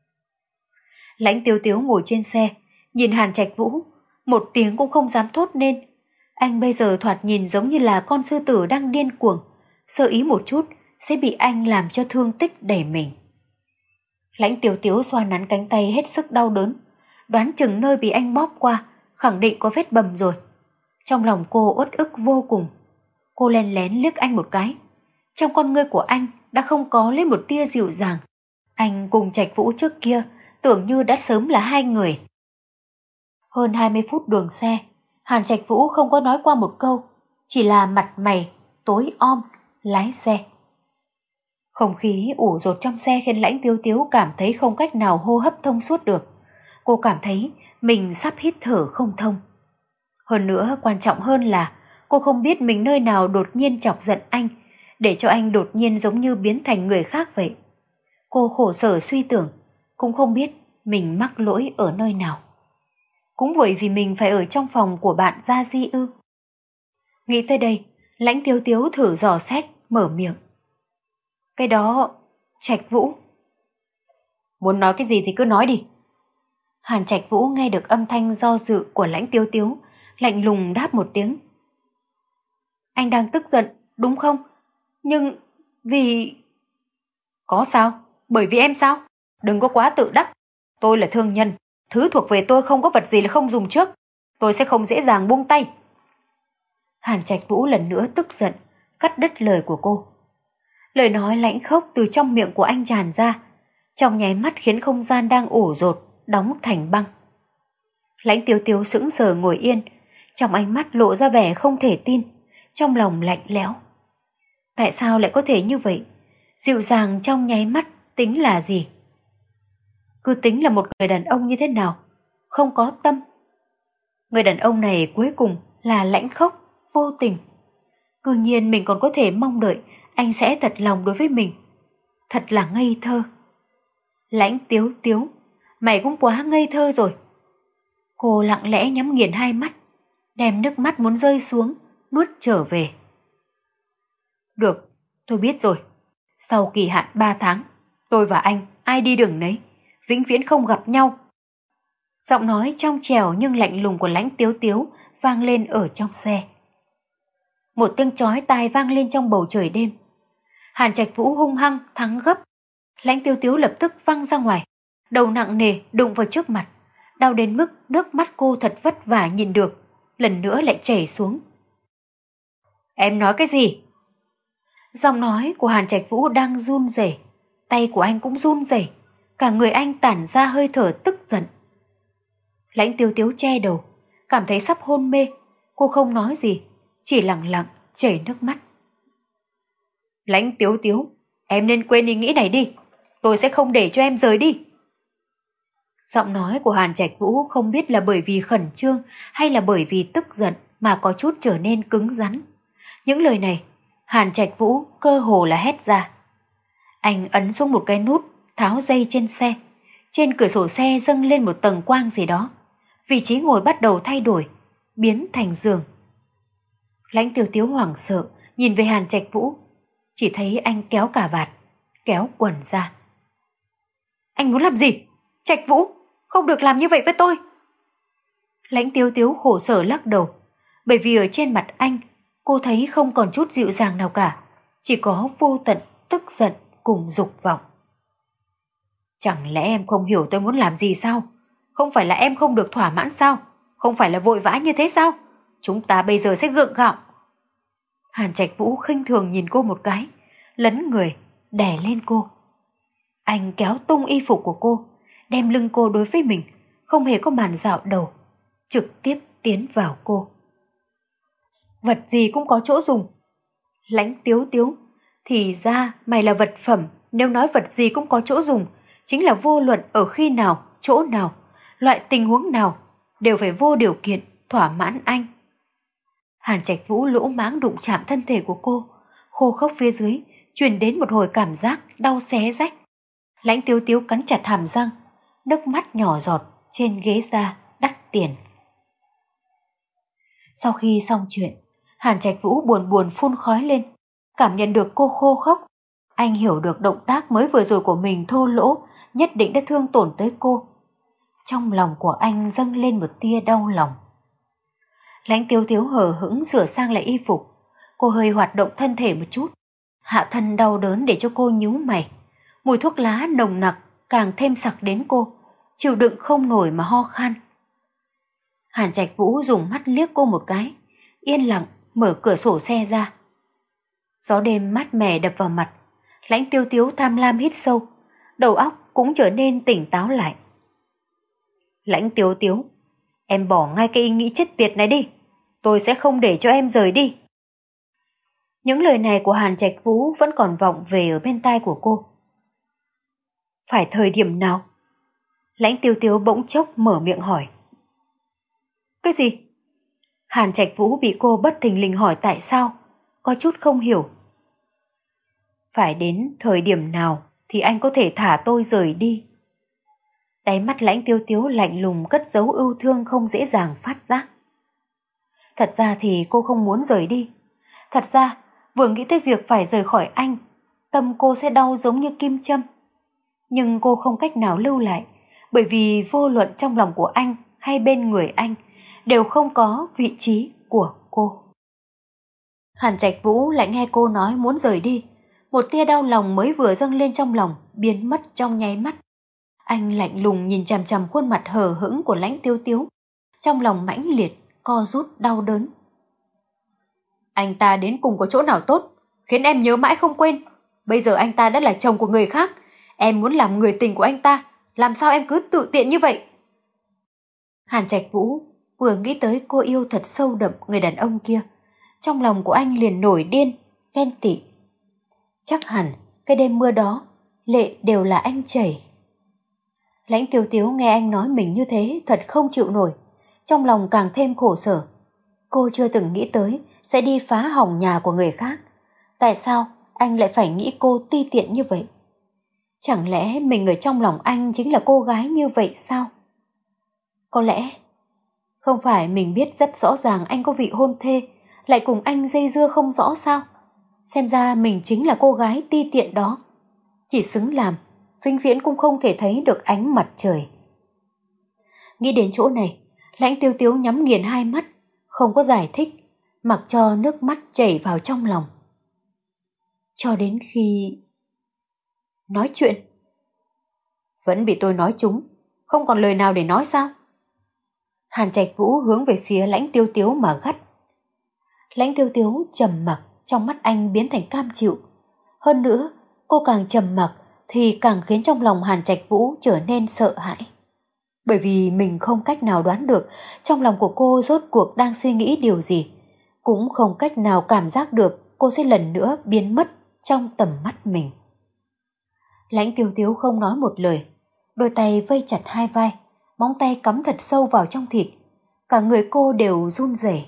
Lãnh Tiêu Tiếu ngồi trên xe, nhìn Hàn Trạch Vũ, một tiếng cũng không dám thốt nên. Anh bây giờ thoạt nhìn giống như là con sư tử đang điên cuồng, sơ ý một chút sẽ bị anh làm cho thương tích đầy mình. Lãnh Tiêu Tiếu xoa nắn cánh tay hết sức đau đớn, đoán chừng nơi bị anh bóp qua khẳng định có vết bầm rồi. Trong lòng cô uất ức vô cùng. Cô len lén liếc anh một cái. Trong con ngươi của anh đã không có lên một tia dịu dàng. Anh cùng Trạch Vũ trước kia tưởng như đã sớm là hai người. Hơn hai mươi phút đường xe, Hàn Trạch Vũ không có nói qua một câu, chỉ là mặt mày tối om lái xe. Không khí ủ rột trong xe khiến Lãnh Tiêu Tiếu cảm thấy không cách nào hô hấp thông suốt được. Cô cảm thấy mình sắp hít thở không thông. Hơn nữa, quan trọng hơn là cô không biết mình nơi nào đột nhiên chọc giận anh, để cho anh đột nhiên giống như biến thành người khác vậy. Cô khổ sở suy tưởng, cũng không biết mình mắc lỗi ở nơi nào. Cũng bởi vì mình phải ở trong phòng của bạn Gia Di ư. Nghĩ tới đây, Lãnh Tiêu Tiếu thử dò xét, mở miệng. Cái đó Trạch Vũ. Muốn nói cái gì thì cứ nói đi. Hàn Trạch Vũ nghe được âm thanh do dự của Lãnh Tiếu Tiếu, lạnh lùng đáp một tiếng. Anh đang tức giận, đúng không? Nhưng vì... Có sao? Bởi vì em sao? Đừng có quá tự đắc. Tôi là thương nhân, thứ thuộc về tôi không có vật gì là không dùng trước. Tôi sẽ không dễ dàng buông tay. Hàn Trạch Vũ lần nữa tức giận, cắt đứt lời của cô. Lời nói lãnh khốc từ trong miệng của anh tràn ra, trong nháy mắt khiến không gian đang ủ rột, đóng thành băng. Lãnh Tiếu Tiếu sững sờ ngồi yên, trong ánh mắt lộ ra vẻ không thể tin, trong lòng lạnh lẽo. Tại sao lại có thể như vậy? Dịu dàng trong nháy mắt tính là gì? Cứ tính là một người đàn ông như thế nào? Không có tâm. Người đàn ông này cuối cùng là lãnh khốc, vô tình. Cứ nhiên mình còn có thể mong đợi anh sẽ thật lòng đối với mình. Thật là ngây thơ. Lãnh Tiếu Tiếu, mày cũng quá ngây thơ rồi. Cô lặng lẽ nhắm nghiền hai mắt, đem nước mắt muốn rơi xuống, nuốt trở về. Được, tôi biết rồi. Sau kỳ hạn ba tháng, tôi và anh ai đi đường nấy, vĩnh viễn không gặp nhau. Giọng nói trong trẻo nhưng lạnh lùng của Lãnh Tiếu Tiếu vang lên ở trong xe. Một tiếng chói tai vang lên trong bầu trời đêm. Hàn Trạch Vũ hung hăng thắng gấp. Lãnh Tiếu Tiếu lập tức văng ra ngoài, đầu nặng nề đụng vào trước mặt, đau đến mức nước mắt cô thật vất vả nhìn được, lần nữa lại chảy xuống. Em nói cái gì? Giọng nói của Hàn Trạch Vũ đang run rẩy, tay của anh cũng run rẩy, cả người anh tản ra hơi thở tức giận. Lãnh Tiếu Tiếu che đầu, cảm thấy sắp hôn mê, cô không nói gì, chỉ lặng lặng chảy nước mắt. Lãnh Tiếu Tiếu, em nên quên ý nghĩ này đi, tôi sẽ không để cho em rời đi. Giọng nói của Hàn Trạch Vũ không biết là bởi vì khẩn trương hay là bởi vì tức giận mà có chút trở nên cứng rắn. Những lời này, Hàn Trạch Vũ cơ hồ là hét ra. Anh ấn xuống một cái nút, tháo dây trên xe. Trên cửa sổ xe dâng lên một tầng quang gì đó. Vị trí ngồi bắt đầu thay đổi, biến thành giường. Lãnh Tiếu Tiếu hoảng sợ, nhìn về Hàn Trạch Vũ. Chỉ thấy anh kéo cà vạt, kéo quần ra. Anh muốn làm gì? Trạch Vũ, không được làm như vậy với tôi. Lãnh Tiếu Tiếu khổ sở lắc đầu, bởi vì ở trên mặt anh, cô thấy không còn chút dịu dàng nào cả, chỉ có vô tận tức giận cùng dục vọng. Chẳng lẽ em không hiểu tôi muốn làm gì sao? Không phải là em không được thỏa mãn sao? Không phải là vội vã như thế sao? Chúng ta bây giờ sẽ gượng gạo. Hàn Trạch Vũ khinh thường nhìn cô một cái, lấn người, đè lên cô. Anh kéo tung y phục của cô, đem lưng cô đối với mình, không hề có màn dạo đầu, trực tiếp tiến vào cô. Vật gì cũng có chỗ dùng. Lãnh Tiếu Tiếu, thì ra mày là vật phẩm, nếu nói vật gì cũng có chỗ dùng, chính là vô luận ở khi nào, chỗ nào, loại tình huống nào, đều phải vô điều kiện thỏa mãn anh. Hàn Trạch Vũ lỗ mãng đụng chạm thân thể của cô, khô khốc phía dưới, truyền đến một hồi cảm giác đau xé rách. Lãnh Tiếu Tiếu cắn chặt hàm răng, nước mắt nhỏ giọt trên ghế da đắt tiền. Sau khi xong chuyện, Hàn Trạch Vũ buồn buồn phun khói lên, cảm nhận được cô khô khốc. Anh hiểu được động tác mới vừa rồi của mình thô lỗ, nhất định đã thương tổn tới cô. Trong lòng của anh dâng lên một tia đau lòng. Lãnh Tiếu Tiếu hờ hững sửa sang lại y phục, cô hơi hoạt động thân thể một chút, hạ thân đau đớn để cho cô nhíu mày. Mùi thuốc lá nồng nặc càng thêm sặc đến cô, chịu đựng không nổi mà ho khan. Hàn Trạch Vũ dùng mắt liếc cô một cái, yên lặng mở cửa sổ xe ra. Gió đêm mát mẻ đập vào mặt, Lãnh Tiếu Tiếu tham lam hít sâu, đầu óc cũng trở nên tỉnh táo lại. Lãnh Tiếu Tiếu, em bỏ ngay cái ý nghĩ chết tiệt này đi, tôi sẽ không để cho em rời đi. Những lời này của Hàn Trạch Vũ vẫn còn vọng về ở bên tai của cô. Phải thời điểm nào? Lãnh Tiếu Tiếu bỗng chốc mở miệng hỏi. Cái gì? Hàn Trạch Vũ bị cô bất thình lình hỏi tại sao, có chút không hiểu. Phải đến thời điểm nào thì anh có thể thả tôi rời đi? Đáy mắt Lãnh Tiếu Tiếu lạnh lùng cất giấu ưu thương không dễ dàng phát giác. Thật ra thì cô không muốn rời đi. Thật ra vừa nghĩ tới việc phải rời khỏi anh, tâm cô sẽ đau giống như kim châm. Nhưng cô không cách nào lưu lại, bởi vì vô luận trong lòng của anh hay bên người anh đều không có vị trí của cô. Hàn Trạch Vũ lại nghe cô nói muốn rời đi. Một tia đau lòng mới vừa dâng lên trong lòng, biến mất trong nháy mắt. Anh lạnh lùng nhìn chằm chằm khuôn mặt hờ hững của Lãnh Tiêu Tiếu, trong lòng mãnh liệt, co rút đau đớn. Anh ta đến cùng có chỗ nào tốt, khiến em nhớ mãi không quên. Bây giờ anh ta đã là chồng của người khác, em muốn làm người tình của anh ta, làm sao em cứ tự tiện như vậy? Hàn Trạch Vũ vừa nghĩ tới cô yêu thật sâu đậm người đàn ông kia, trong lòng của anh liền nổi điên, ghen tị. Chắc hẳn cái đêm mưa đó, lệ đều là anh chảy. Lãnh Tiêu Tiếu nghe anh nói mình như thế thật không chịu nổi, trong lòng càng thêm khổ sở. Cô chưa từng nghĩ tới sẽ đi phá hỏng nhà của người khác. Tại sao anh lại phải nghĩ cô ti tiện như vậy? Chẳng lẽ mình ở trong lòng anh chính là cô gái như vậy sao? Có lẽ không phải mình biết rất rõ ràng anh có vị hôn thê, lại cùng anh dây dưa không rõ sao? Xem ra mình chính là cô gái ti tiện đó, chỉ xứng làm, vĩnh viễn cũng không thể thấy được ánh mặt trời. Nghĩ đến chỗ này, Lãnh Tiêu Tiếu nhắm nghiền hai mắt, không có giải thích, mặc cho nước mắt chảy vào trong lòng. Cho đến khi... Nói chuyện. Vẫn bị tôi nói trúng, không còn lời nào để nói sao? Hàn Trạch Vũ hướng về phía Lãnh Tiêu Tiếu mà gắt. Lãnh Tiêu Tiếu trầm mặc, trong mắt anh biến thành cam chịu. Hơn nữa, cô càng trầm mặc thì càng khiến trong lòng Hàn Trạch Vũ trở nên sợ hãi. Bởi vì mình không cách nào đoán được trong lòng của cô rốt cuộc đang suy nghĩ điều gì, cũng không cách nào cảm giác được cô sẽ lần nữa biến mất trong tầm mắt mình. Lãnh Tiêu Tiếu không nói một lời, đôi tay vây chặt hai vai, móng tay cắm thật sâu vào trong thịt, cả người cô đều run rẩy.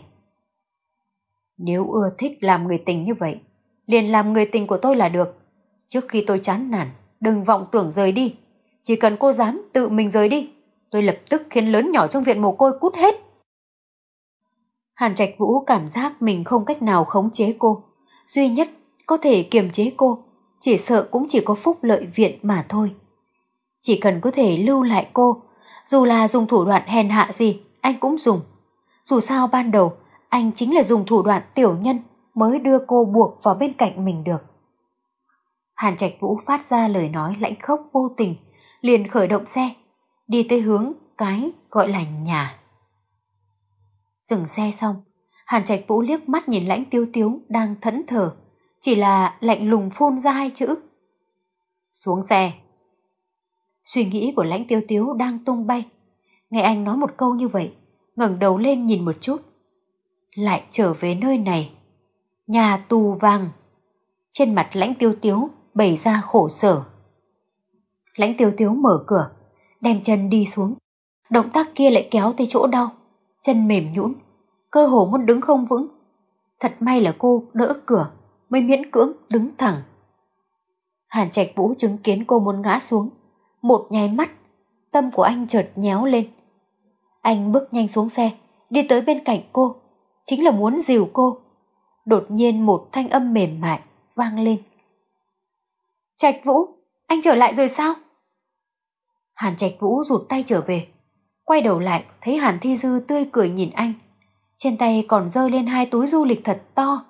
Nếu ưa thích làm người tình như vậy, liền làm người tình của tôi là được. Trước khi tôi chán nản, đừng vọng tưởng rời đi. Chỉ cần cô dám tự mình rời đi, tôi lập tức khiến lớn nhỏ trong viện mồ côi cút hết. Hàn Trạch Vũ cảm giác mình không cách nào khống chế cô. Duy nhất có thể kiềm chế cô, chỉ sợ cũng chỉ có Phúc Lợi Viện mà thôi. Chỉ cần có thể lưu lại cô, dù là dùng thủ đoạn hèn hạ gì, anh cũng dùng. Dù sao ban đầu, anh chính là dùng thủ đoạn tiểu nhân mới đưa cô buộc vào bên cạnh mình được. Hàn Trạch Vũ phát ra lời nói lãnh khốc vô tình, liền khởi động xe, đi tới hướng cái gọi là nhà. Dừng xe xong, Hàn Trạch Vũ liếc mắt nhìn Lãnh Tiêu Tiếu đang thẫn thờ, chỉ là lạnh lùng phun ra hai chữ: xuống xe. Suy nghĩ của Lãnh Tiêu Tiếu đang tung bay, nghe anh nói một câu như vậy, ngẩng đầu lên nhìn một chút, lại trở về nơi này, nhà tù vàng. Trên mặt Lãnh Tiêu Tiếu bày ra khổ sở. Lãnh Tiêu Tiếu mở cửa, đem chân đi xuống, động tác kia lại kéo tới chỗ đau, chân mềm nhũn, cơ hồ muốn đứng không vững. Thật may là cô đỡ cửa mới miễn cưỡng đứng thẳng. Hàn Trạch Vũ chứng kiến cô muốn ngã xuống, một nháy mắt, tâm của anh chợt nhéo lên. Anh bước nhanh xuống xe, đi tới bên cạnh cô, chính là muốn dìu cô. Đột nhiên một thanh âm mềm mại vang lên: Trạch Vũ, anh trở lại rồi sao? Hàn Trạch Vũ rụt tay trở về, quay đầu lại thấy Hàn Thi Dư tươi cười nhìn anh, trên tay còn giơ lên hai túi du lịch thật to.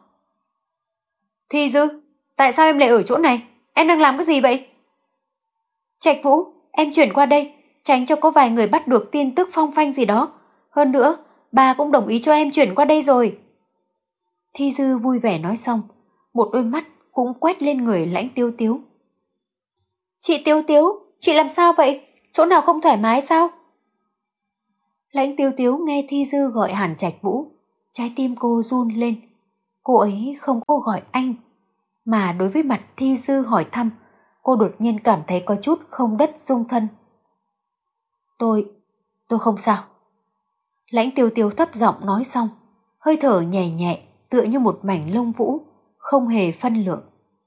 Thi Dư, tại sao em lại ở chỗ này? Em đang làm cái gì vậy? Trạch Vũ, em chuyển qua đây, tránh cho có vài người bắt được tin tức phong phanh gì đó. Hơn nữa, bà cũng đồng ý cho em chuyển qua đây rồi. Thi Dư vui vẻ nói xong, một đôi mắt cũng quét lên người Lãnh Tiêu Tiếu. Chị Tiêu Tiếu, chị làm sao vậy? Chỗ nào không thoải mái sao? Lãnh Tiêu Tiếu nghe Thi Dư gọi Hàn Trạch Vũ, trái tim cô run lên. Cô ấy không có gọi anh, mà đối với mặt Thi Dư hỏi thăm, cô đột nhiên cảm thấy có chút không đất dung thân. Tôi, tôi không sao. Lãnh Tiêu Tiếu thấp giọng nói xong, hơi thở nhẹ nhẹ tựa như một mảnh lông vũ, không hề phân lượng.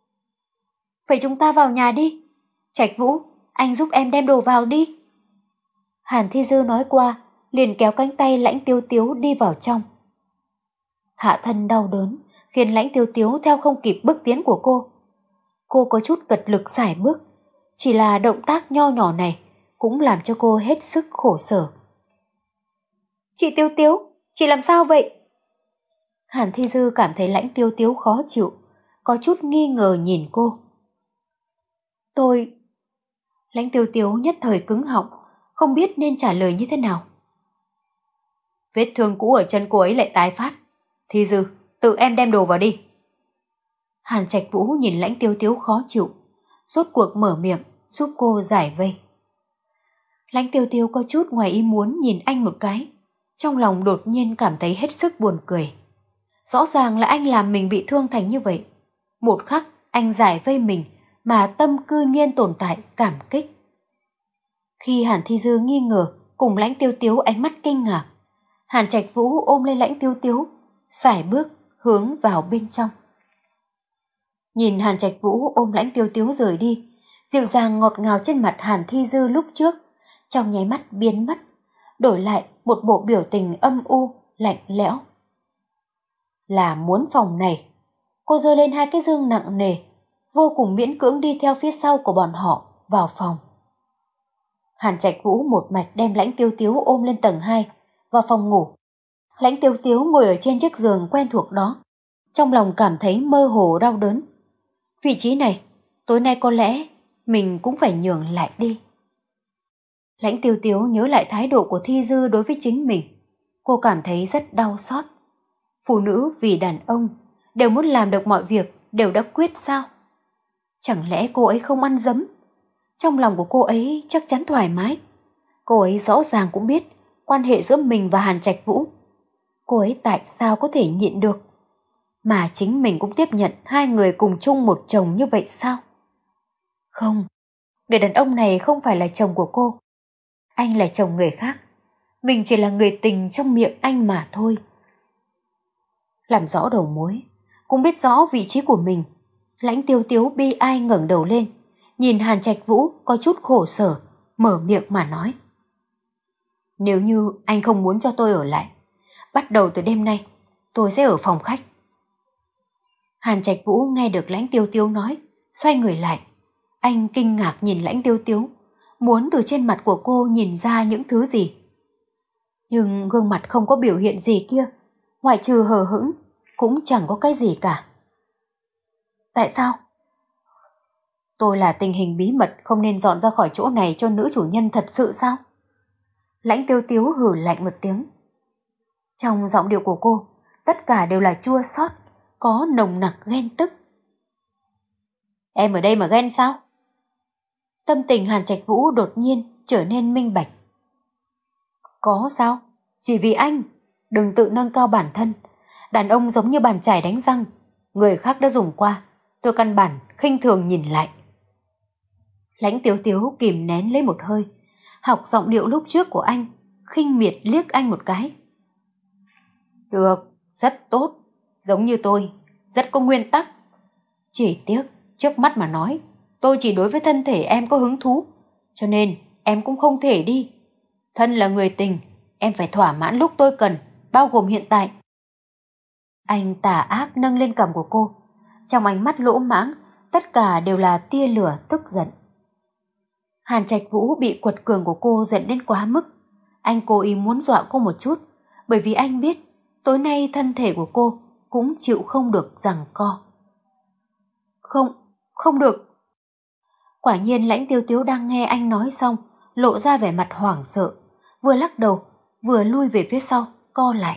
Vậy chúng ta vào nhà đi. Trạch Vũ, anh giúp em đem đồ vào đi. Hàn Thi Dư nói qua, liền kéo cánh tay Lãnh Tiêu Tiếu đi vào trong. Hạ thân đau đớn khiến Lãnh Tiêu Tiếu theo không kịp bước tiến của cô. cô có chút cật lực sải bước. Chỉ là động tác nho nhỏ này cũng làm cho cô hết sức khổ sở. Chị Tiêu Tiếu, chị làm sao vậy? Hàn Thi Dư cảm thấy Lãnh Tiêu Tiếu khó chịu, có chút nghi ngờ nhìn cô. Tôi... Lãnh Tiêu Tiếu nhất thời cứng họng, không biết nên trả lời như thế nào. Vết thương cũ ở chân cô ấy lại tái phát. Thi Dư, tự em đem đồ vào đi. Hàn Trạch Vũ nhìn Lãnh Tiêu Tiếu khó chịu, rốt cuộc mở miệng giúp cô giải vây. Lãnh Tiêu Tiếu có chút ngoài ý muốn nhìn anh một cái, trong lòng đột nhiên cảm thấy hết sức buồn cười. Rõ ràng là anh làm mình bị thương thành như vậy. Một khắc anh giải vây mình mà tâm cư nhiên tồn tại cảm kích. Khi Hàn Thi Dư nghi ngờ cùng Lãnh Tiêu Tiếu ánh mắt kinh ngạc, Hàn Trạch Vũ ôm lấy Lãnh Tiêu Tiếu, sải bước hướng vào bên trong. Nhìn Hàn Trạch Vũ ôm Lãnh Tiêu Tiếu rời đi, dịu dàng ngọt ngào trên mặt Hàn Thi Dư lúc trước trong nháy mắt biến mất, đổi lại một bộ biểu tình âm u, lạnh lẽo. Là muốn phòng này. Cô giơ lên hai cái dương nặng nề, vô cùng miễn cưỡng đi theo phía sau của bọn họ vào phòng. Hàn Trạch Vũ một mạch đem Lãnh Tiêu Tiếu ôm lên tầng hai, vào phòng ngủ. Lãnh Tiêu Tiếu ngồi ở trên chiếc giường quen thuộc đó, trong lòng cảm thấy mơ hồ đau đớn. Vị trí này, tối nay có lẽ mình cũng phải nhường lại đi. Lãnh Tiêu Tiếu nhớ lại thái độ của Thi Dư đối với chính mình. Cô cảm thấy rất đau xót. Phụ nữ vì đàn ông đều muốn làm được mọi việc đều đã quyết sao? Chẳng lẽ cô ấy không ăn dấm? Trong lòng của cô ấy chắc chắn thoải mái. Cô ấy rõ ràng cũng biết quan hệ giữa mình và Hàn Trạch Vũ. Cô ấy tại sao có thể nhịn được? Mà chính mình cũng tiếp nhận hai người cùng chung một chồng như vậy sao? Không, người đàn ông này không phải là chồng của cô. Anh là chồng người khác. Mình chỉ là người tình trong miệng anh mà thôi. Làm rõ đầu mối, cũng biết rõ vị trí của mình, Lãnh Tiêu Tiếu bi ai ngẩng đầu lên, nhìn Hàn Trạch Vũ có chút khổ sở, mở miệng mà nói. Nếu như anh không muốn cho tôi ở lại, bắt đầu từ đêm nay, tôi sẽ ở phòng khách. Hàn Trạch Vũ nghe được Lãnh Tiêu Tiếu nói, xoay người lại. Anh kinh ngạc nhìn Lãnh Tiêu Tiếu, muốn từ trên mặt của cô nhìn ra những thứ gì. Nhưng gương mặt không có biểu hiện gì kia, ngoại trừ hờ hững, cũng chẳng có cái gì cả. Tại sao? Tôi là tình hình bí mật không nên dọn ra khỏi chỗ này cho nữ chủ nhân thật sự sao? Lãnh Tiêu Tiếu hừ lạnh một tiếng. Trong giọng điệu của cô, tất cả đều là chua xót, có nồng nặc ghen tức. Em ở đây mà ghen sao? Tâm tình Hàn Trạch Vũ đột nhiên trở nên minh bạch. Có sao? Chỉ vì anh. Đừng tự nâng cao bản thân. Đàn ông giống như bàn chải đánh răng, người khác đã dùng qua, tôi căn bản khinh thường nhìn lại. Lãnh Tiếu Tiếu kìm nén lấy một hơi, học giọng điệu lúc trước của anh, khinh miệt liếc anh một cái. Được, rất tốt, giống như tôi, rất có nguyên tắc. Chỉ tiếc, trước mắt mà nói, tôi chỉ đối với thân thể em có hứng thú, cho nên em cũng không thể đi. Thân là người tình, em phải thỏa mãn lúc tôi cần, bao gồm hiện tại. Anh tà ác nâng lên cằm của cô, trong ánh mắt lỗ mãng, tất cả đều là tia lửa tức giận. Hàn Trạch Vũ bị quật cường của cô giận đến quá mức. Anh cố ý muốn dọa cô một chút, bởi vì anh biết tối nay thân thể của cô cũng chịu không được giằng co. Không, không được. Quả nhiên Lãnh Tiêu Tiếu đang nghe anh nói xong, lộ ra vẻ mặt hoảng sợ, vừa lắc đầu, vừa lui về phía sau, co lại.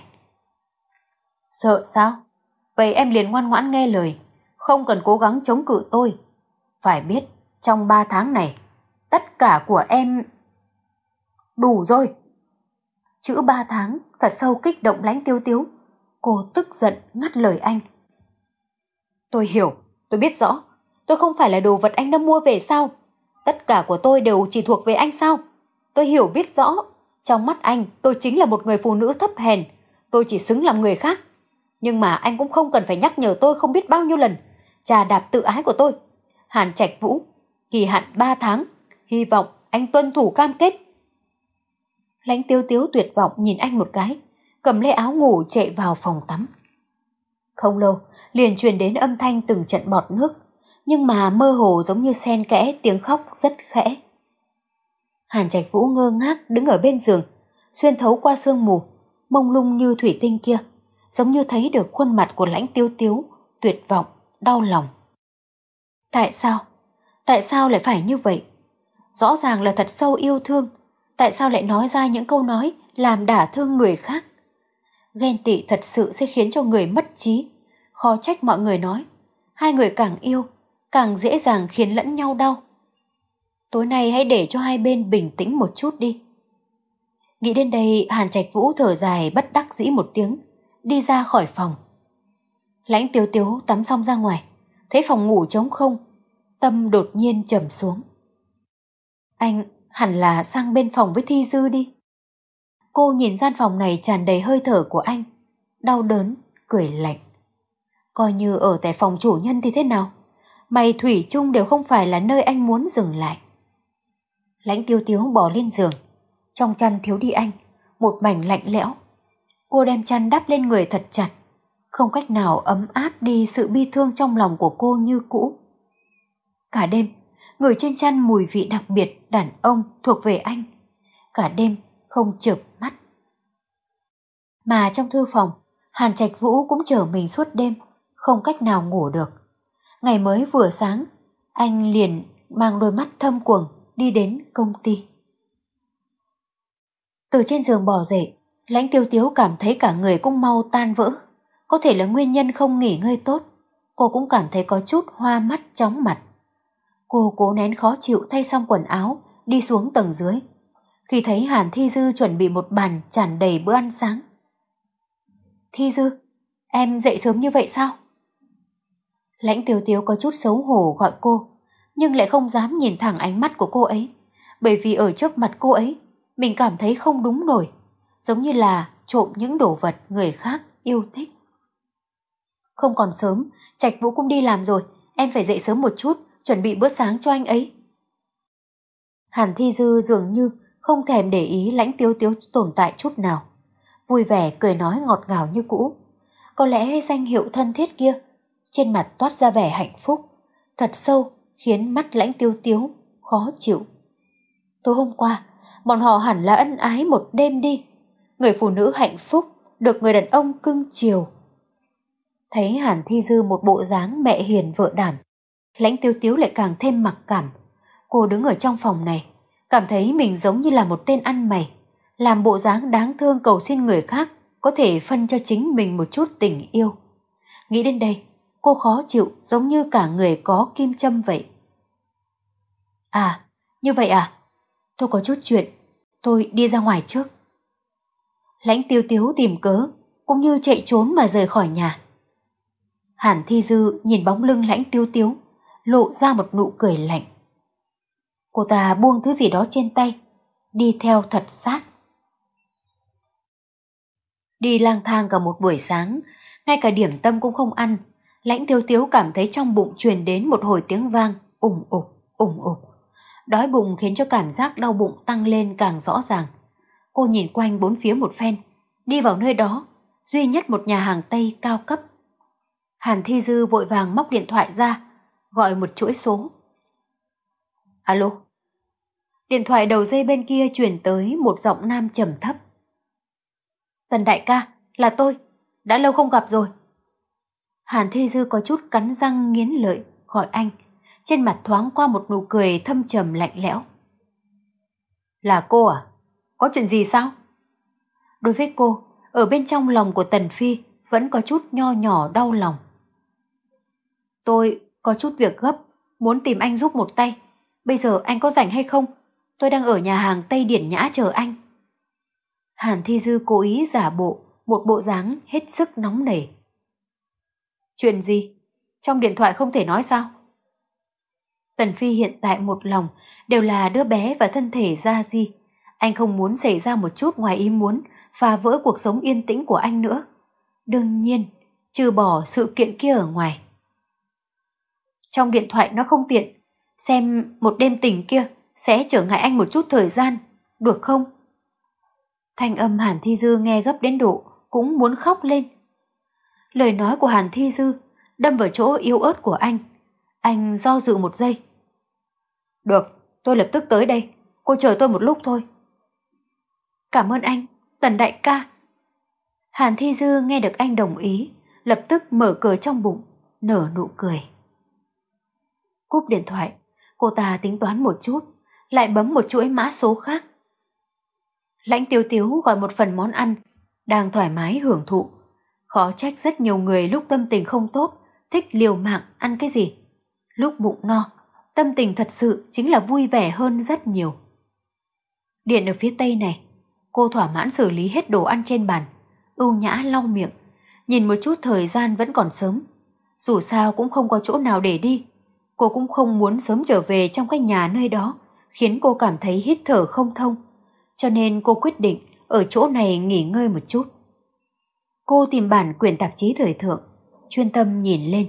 Sợ sao? Vậy em liền ngoan ngoãn nghe lời, không cần cố gắng chống cự tôi. Phải biết, trong ba tháng này, tất cả của em... Đủ rồi. Chữ ba tháng thật sâu kích động Lãnh Tiêu Tiếu. Cô tức giận ngắt lời anh. Tôi hiểu, tôi biết rõ. Tôi không phải là đồ vật anh đã mua về sao? Tất cả của tôi đều chỉ thuộc về anh sao? Tôi hiểu biết rõ. Trong mắt anh, tôi chính là một người phụ nữ thấp hèn. Tôi chỉ xứng làm người khác. Nhưng mà anh cũng không cần phải nhắc nhở tôi không biết bao nhiêu lần. Chà đạp tự ái của tôi. Hàn Trạch Vũ, kỳ hạn ba tháng. Hy vọng anh tuân thủ cam kết. Lãnh Tiêu Tiếu tuyệt vọng nhìn anh một cái, cầm lấy áo ngủ chạy vào phòng tắm. Không lâu, liền truyền đến âm thanh từng trận bọt nước. nhưng mà mơ hồ giống như xen kẽ tiếng khóc rất khẽ. Hàn Trạch Vũ ngơ ngác đứng ở bên giường, xuyên thấu qua sương mù, mông lung như thủy tinh kia, giống như thấy được khuôn mặt của Lãnh Tiêu Tiếu, tuyệt vọng, đau lòng. Tại sao? Tại sao lại phải như vậy? Rõ ràng là thật sâu yêu thương, tại sao lại nói ra những câu nói làm đả thương người khác? Ghen tị thật sự sẽ khiến cho người mất trí, khó trách mọi người nói, hai người càng yêu, càng dễ dàng khiến lẫn nhau đau. Tối nay hãy để cho hai bên bình tĩnh một chút đi. Nghĩ đến đây, Hàn Trạch Vũ thở dài bất đắc dĩ một tiếng, đi ra khỏi phòng. Lãnh Tiêu Tiếu tắm xong ra ngoài, thấy phòng ngủ trống không, tâm đột nhiên trầm xuống. Anh hẳn là sang bên phòng với Thi Dư đi. Cô nhìn gian phòng này tràn đầy hơi thở của anh, đau đớn, cười lạnh. Coi như ở tại phòng chủ nhân thì thế nào? Mày thủy chung đều không phải là nơi anh muốn dừng lại. Lãnh Tiêu Tiếu bò lên giường, trong chăn thiếu đi anh, một mảnh lạnh lẽo. Cô đem chăn đắp lên người thật chặt, không cách nào ấm áp đi sự bi thương trong lòng của cô như cũ. Cả đêm, người trên chăn mùi vị đặc biệt đàn ông thuộc về anh. Cả đêm không chợp mắt. Mà trong thư phòng, Hàn Trạch Vũ cũng chờ mình suốt đêm, không cách nào ngủ được. Ngày mới vừa sáng, anh liền mang đôi mắt thâm quầng đi đến công ty. Từ trên giường bò dậy, Lãnh Tiêu Tiếu cảm thấy cả người cũng mau tan vỡ. Có thể là nguyên nhân không nghỉ ngơi tốt, cô cũng cảm thấy có chút hoa mắt chóng mặt. Cô cố nén khó chịu thay xong quần áo, đi xuống tầng dưới. Khi thấy Hàn Thi Dư chuẩn bị một bàn tràn đầy bữa ăn sáng. Thi Dư, em dậy sớm như vậy sao? Lãnh Tiêu Tiếu có chút xấu hổ gọi cô, nhưng lại không dám nhìn thẳng ánh mắt của cô ấy, bởi vì ở trước mặt cô ấy, mình cảm thấy không đúng nổi, giống như là trộm những đồ vật người khác yêu thích. Không còn sớm, Trạch Vũ cũng đi làm rồi, em phải dậy sớm một chút, chuẩn bị bữa sáng cho anh ấy. Hàn Thi Dư dường như không thèm để ý Lãnh Tiêu Tiếu tồn tại chút nào, vui vẻ cười nói ngọt ngào như cũ. Có lẽ danh hiệu thân thiết kia, trên mặt toát ra vẻ hạnh phúc, thật sâu khiến mắt Lãnh Tiêu Tiếu khó chịu. Tối hôm qua, bọn họ hẳn là ân ái một đêm đi, người phụ nữ hạnh phúc được người đàn ông cưng chiều. Thấy Hàn Thi Dư một bộ dáng mẹ hiền vợ đảm, Lãnh Tiêu Tiếu lại càng thêm mặc cảm. Cô đứng ở trong phòng này, cảm thấy mình giống như là một tên ăn mày, làm bộ dáng đáng thương cầu xin người khác có thể phân cho chính mình một chút tình yêu. Nghĩ đến đây, cô khó chịu giống như cả người có kim châm vậy. À, như vậy à? Tôi có chút chuyện, tôi đi ra ngoài trước. Lãnh Tiêu Tiếu tìm cớ, cũng như chạy trốn mà rời khỏi nhà. Hàn Thi Dư nhìn bóng lưng Lãnh Tiêu Tiếu, lộ ra một nụ cười lạnh. Cô ta buông thứ gì đó trên tay, đi theo thật sát. Đi lang thang cả một buổi sáng, ngay cả điểm tâm cũng không ăn, Lãnh Tiêu Tiếu cảm thấy trong bụng truyền đến một hồi tiếng vang, ủng ục, ủng ục. Đói bụng khiến cho cảm giác đau bụng tăng lên càng rõ ràng. Cô nhìn quanh bốn phía một phen, đi vào nơi đó, duy nhất một nhà hàng Tây cao cấp. Hàn Thi Dư vội vàng móc điện thoại ra, gọi một chuỗi số. Alo. Điện thoại đầu dây bên kia truyền tới một giọng nam trầm thấp. Tần đại ca, là tôi, đã lâu không gặp rồi. Hàn Thi Dư có chút cắn răng nghiến lợi gọi anh, trên mặt thoáng qua một nụ cười thâm trầm lạnh lẽo. Là cô à? Có chuyện gì sao? Đối với cô, ở bên trong lòng của Tần Phi vẫn có chút nho nhỏ đau lòng. Tôi có chút việc gấp, muốn tìm anh giúp một tay. Bây giờ anh có rảnh hay không? Tôi đang ở nhà hàng Tây Điển Nhã chờ anh. Hàn Thi Dư cố ý giả bộ, một bộ dáng hết sức nóng nảy. Chuyện gì? Trong điện thoại không thể nói sao? Tần Phi hiện tại một lòng đều là đứa bé và thân thể Gia Di. Anh không muốn xảy ra một chút ngoài ý muốn, phá vỡ cuộc sống yên tĩnh của anh nữa. Đương nhiên, trừ bỏ sự kiện kia ở ngoài. Trong điện thoại nó không tiện, xem một đêm tình kia sẽ trở ngại anh một chút thời gian, được không? Thanh âm Hàn Thi Dư nghe gấp đến độ cũng muốn khóc lên. Lời nói của Hàn Thi Dư đâm vào chỗ yếu ớt của anh. Anh do dự một giây. Được, tôi lập tức tới đây, cô chờ tôi một lúc thôi. Cảm ơn anh, Tần đại ca. Hàn Thi Dư nghe được anh đồng ý, lập tức mở cửa trong bụng, nở nụ cười. Cúp điện thoại, cô ta tính toán một chút, lại bấm một chuỗi mã số khác. Lãnh Tiếu Tiếu gọi một phần món ăn, đang thoải mái hưởng thụ. Khó trách rất nhiều người lúc tâm tình không tốt, thích liều mạng ăn cái gì. Lúc bụng no, tâm tình thật sự chính là vui vẻ hơn rất nhiều. Điện ở phía tây này, cô thỏa mãn xử lý hết đồ ăn trên bàn, ưu nhã lau miệng, nhìn một chút thời gian vẫn còn sớm. Dù sao cũng không có chỗ nào để đi, cô cũng không muốn sớm trở về trong cái nhà nơi đó, khiến cô cảm thấy hít thở không thông. Cho nên cô quyết định ở chỗ này nghỉ ngơi một chút. Cô tìm bản quyển tạp chí thời thượng, chuyên tâm nhìn lên.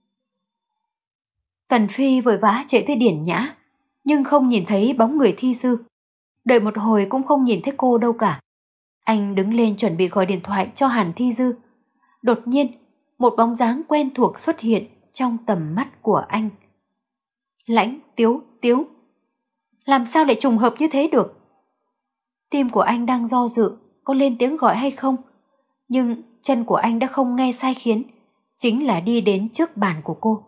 Tần Phi vội vã chạy tới Điển Nhã, nhưng không nhìn thấy bóng người Thi Dư. Đợi một hồi cũng không nhìn thấy cô đâu cả. Anh đứng lên chuẩn bị gọi điện thoại cho Hàn Thi Dư. Đột nhiên, một bóng dáng quen thuộc xuất hiện trong tầm mắt của anh. Lãnh Tiếu Tiếu. Làm sao lại trùng hợp như thế được? Tim của anh đang do dự có lên tiếng gọi hay không, nhưng chân của anh đã không nghe sai khiến, chính là đi đến trước bàn của cô.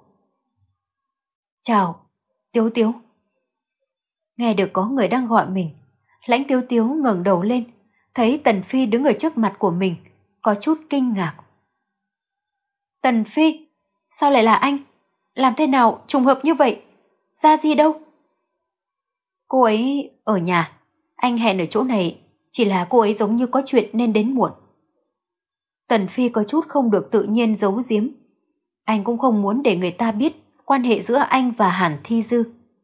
Chào, Tiếu Tiếu. Nghe được có người đang gọi mình, Lãnh Tiếu Tiếu ngẩng đầu lên, thấy Tần Phi đứng ở trước mặt của mình, có chút kinh ngạc. Tần Phi, sao lại là anh? Làm thế nào trùng hợp như vậy? Gia Di đâu? Cô ấy ở nhà, anh hẹn ở chỗ này, chỉ là cô ấy giống như có chuyện nên đến muộn. Tần Phi có chút không được tự nhiên giấu giếm. Anh cũng không muốn để người ta biết quan hệ giữa anh và Hàn Thi Dư.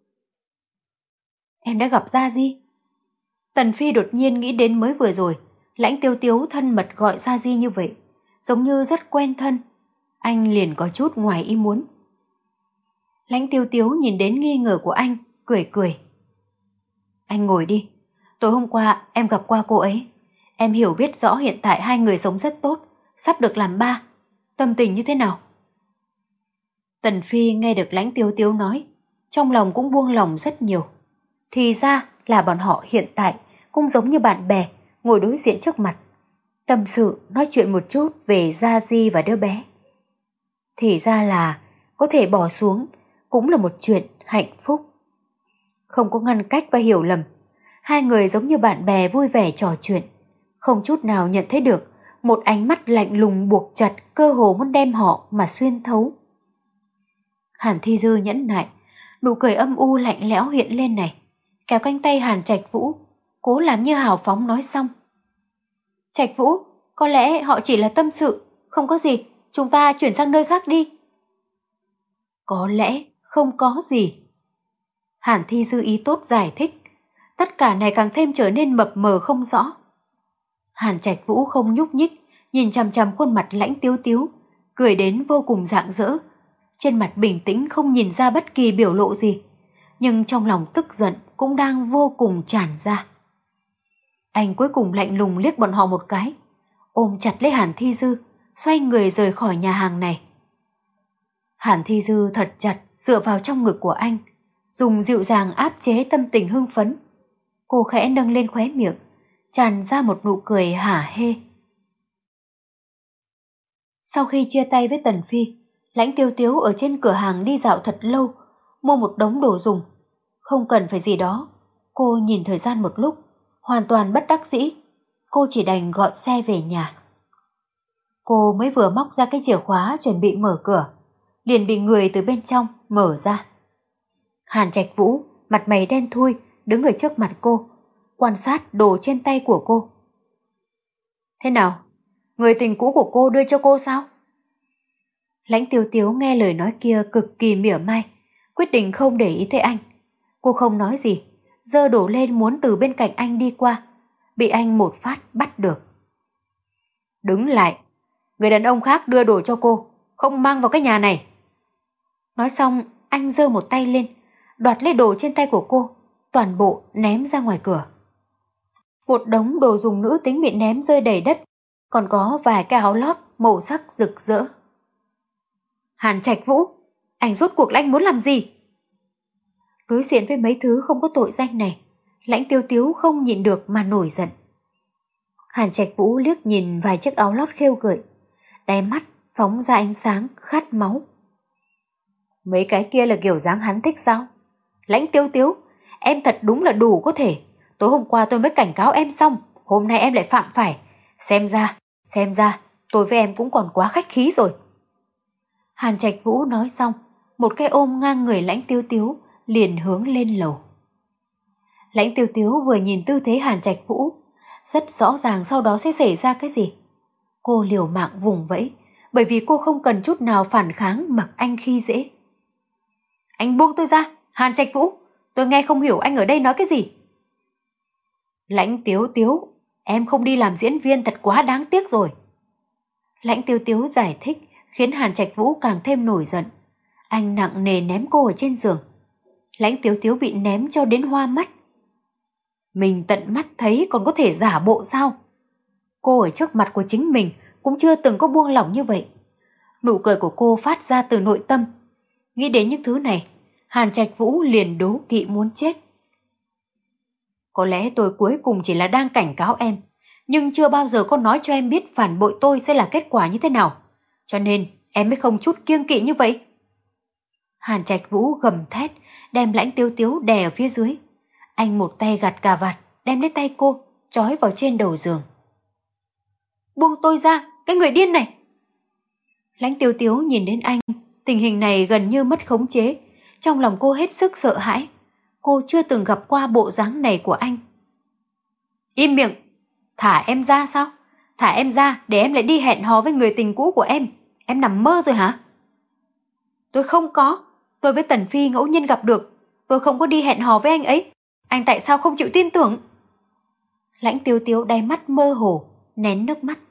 Em đã gặp Gia Di. Tần Phi đột nhiên nghĩ đến mới vừa rồi, Lãnh Tiếu Tiếu thân mật gọi Gia Di như vậy, giống như rất quen thân. Anh liền có chút ngoài ý muốn. Lãnh Tiếu Tiếu nhìn đến nghi ngờ của anh, cười cười. Anh ngồi đi. Tối hôm qua em gặp qua cô ấy. Em hiểu biết rõ hiện tại hai người sống rất tốt, sắp được làm ba. Tâm tình như thế nào? Tần Phi nghe được Lãnh Tiếu Tiếu nói, trong lòng cũng buông lòng rất nhiều. Thì ra là bọn họ hiện tại cũng giống như bạn bè, ngồi đối diện trước mặt, tâm sự nói chuyện một chút về Gia Di và đứa bé. Thì ra là có thể bỏ xuống cũng là một chuyện hạnh phúc. Không có ngăn cách và hiểu lầm, hai người giống như bạn bè vui vẻ trò chuyện, không chút nào nhận thấy được một ánh mắt lạnh lùng buộc chặt cơ hồ muốn đem họ mà xuyên thấu. Hàn Thi Dư nhẫn nại, nụ cười âm u lạnh lẽo hiện lên này, kéo cánh tay Hàn Trạch Vũ, cố làm như hào phóng nói xong. Trạch Vũ, có lẽ họ chỉ là tâm sự, không có gì, chúng ta chuyển sang nơi khác đi. Có lẽ không có gì. Hàn Thi Dư ý tốt giải thích, tất cả này càng thêm trở nên mập mờ không rõ. Hàn Trạch Vũ không nhúc nhích, nhìn chằm chằm khuôn mặt Lãnh Tiếu Tiếu, cười đến vô cùng rạng rỡ. Trên mặt bình tĩnh không nhìn ra bất kỳ biểu lộ gì, nhưng trong lòng tức giận cũng đang vô cùng tràn ra. Anh cuối cùng lạnh lùng liếc bọn họ một cái, ôm chặt lấy Hàn Thi Dư, xoay người rời khỏi nhà hàng này. Hàn Thi Dư thật chặt dựa vào trong ngực của anh, dùng dịu dàng áp chế tâm tình hưng phấn. Cô khẽ nâng lên khóe miệng, tràn ra một nụ cười hả hê. Sau khi chia tay với Tần Phi, Lãnh Tiếu Tiếu ở trên cửa hàng đi dạo thật lâu, mua một đống đồ dùng. Không cần phải gì đó, cô nhìn thời gian một lúc, hoàn toàn bất đắc dĩ, cô chỉ đành gọi xe về nhà. Cô mới vừa móc ra cái chìa khóa chuẩn bị mở cửa, liền bị người từ bên trong mở ra. Hàn Trạch Vũ, mặt mày đen thui, đứng ở trước mặt cô, quan sát đồ trên tay của cô. Thế nào? Người tình cũ của cô đưa cho cô sao? Lãnh Tiếu Tiếu nghe lời nói kia cực kỳ mỉa mai, quyết định không để ý tới anh. Cô không nói gì, giơ đổ lên muốn từ bên cạnh anh đi qua, bị anh một phát bắt được. Đứng lại, người đàn ông khác đưa đồ cho cô, không mang vào cái nhà này. Nói xong, anh giơ một tay lên, đoạt lấy đồ trên tay của cô, toàn bộ ném ra ngoài cửa. Một đống đồ dùng nữ tính bị ném rơi đầy đất, còn có vài cái áo lót màu sắc rực rỡ. Hàn Trạch Vũ, Anh rốt cuộc là anh muốn làm gì? Đối diện với mấy thứ không có tội danh này, Lãnh Tiêu Tiếu không nhịn được mà nổi giận. Hàn Trạch Vũ liếc nhìn vài chiếc áo lót khêu gợi, đáy mắt phóng ra ánh sáng khát máu. Mấy cái kia là kiểu dáng hắn thích sao? Lãnh Tiêu Tiếu, em thật đúng là đủ có thể. Tối hôm qua tôi mới cảnh cáo em xong, hôm nay em lại phạm phải. Xem ra, xem ra, tôi với em cũng còn quá khách khí rồi. Hàn Trạch Vũ nói xong, một cái ôm ngang người Lãnh Tiêu Tiếu, liền hướng lên lầu. Lãnh Tiêu Tiếu vừa nhìn tư thế Hàn Trạch Vũ, rất rõ ràng sau đó sẽ xảy ra cái gì. Cô liều mạng vùng vẫy, bởi vì cô không cần chút nào phản kháng mặc anh khi dễ. Anh buông tôi ra, Hàn Trạch Vũ, tôi nghe không hiểu anh ở đây nói cái gì. Lãnh Tiếu Tiếu, em không đi làm diễn viên thật quá đáng tiếc rồi. Lãnh Tiêu Tiếu giải thích khiến Hàn Trạch Vũ càng thêm nổi giận. Anh nặng nề ném cô ở trên giường. Lãnh Tiếu Tiếu bị ném cho đến hoa mắt. Mình tận mắt thấy còn có thể giả bộ sao? Cô ở trước mặt của chính mình cũng chưa từng có buông lỏng như vậy. Nụ cười của cô phát ra từ nội tâm. Nghĩ đến những thứ này, Hàn Trạch Vũ liền đố kỵ muốn chết. Có lẽ tôi cuối cùng chỉ là đang cảnh cáo em, nhưng chưa bao giờ có nói cho em biết phản bội tôi sẽ là kết quả như thế nào. Cho nên em mới không chút kiêng kỵ như vậy. Hàn Trạch Vũ gầm thét, đem Lãnh Tiêu Tiếu đè ở phía dưới. Anh một tay gạt cà vạt, đem lấy tay cô, trói vào trên đầu giường. Buông tôi ra, cái người điên này! Lãnh Tiêu Tiếu nhìn đến anh, tình hình này gần như mất khống chế. Trong lòng cô hết sức sợ hãi. Cô chưa từng gặp qua bộ dáng này của anh. Im miệng! Thả em ra sao? Thả em ra để em lại đi hẹn hò với người tình cũ của em. Em nằm mơ rồi hả? Tôi không có. Tôi với Tần Phi ngẫu nhiên gặp được. Tôi không có đi hẹn hò với anh ấy. Anh tại sao không chịu tin tưởng? Lãnh Tiêu Tiếu đáy mắt mơ hồ, nén nước mắt.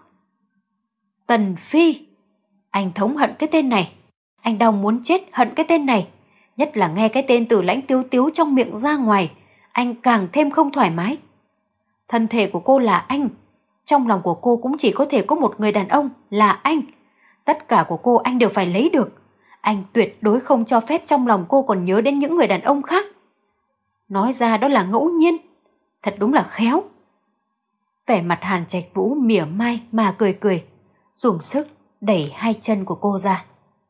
Tần Phi! Anh thống hận cái tên này. Anh đau muốn chết hận cái tên này. Nhất là nghe cái tên từ Lãnh Tiêu Tiếu trong miệng ra ngoài, anh càng thêm không thoải mái. Thân thể của cô là anh. Trong lòng của cô cũng chỉ có thể có một người đàn ông là anh. Tất cả của cô anh đều phải lấy được. Anh tuyệt đối không cho phép trong lòng cô còn nhớ đến những người đàn ông khác. Nói ra đó là ngẫu nhiên. Thật đúng là khéo. Vẻ mặt Hàn Trạch Vũ mỉa mai mà cười cười, dùng sức đẩy hai chân của cô ra.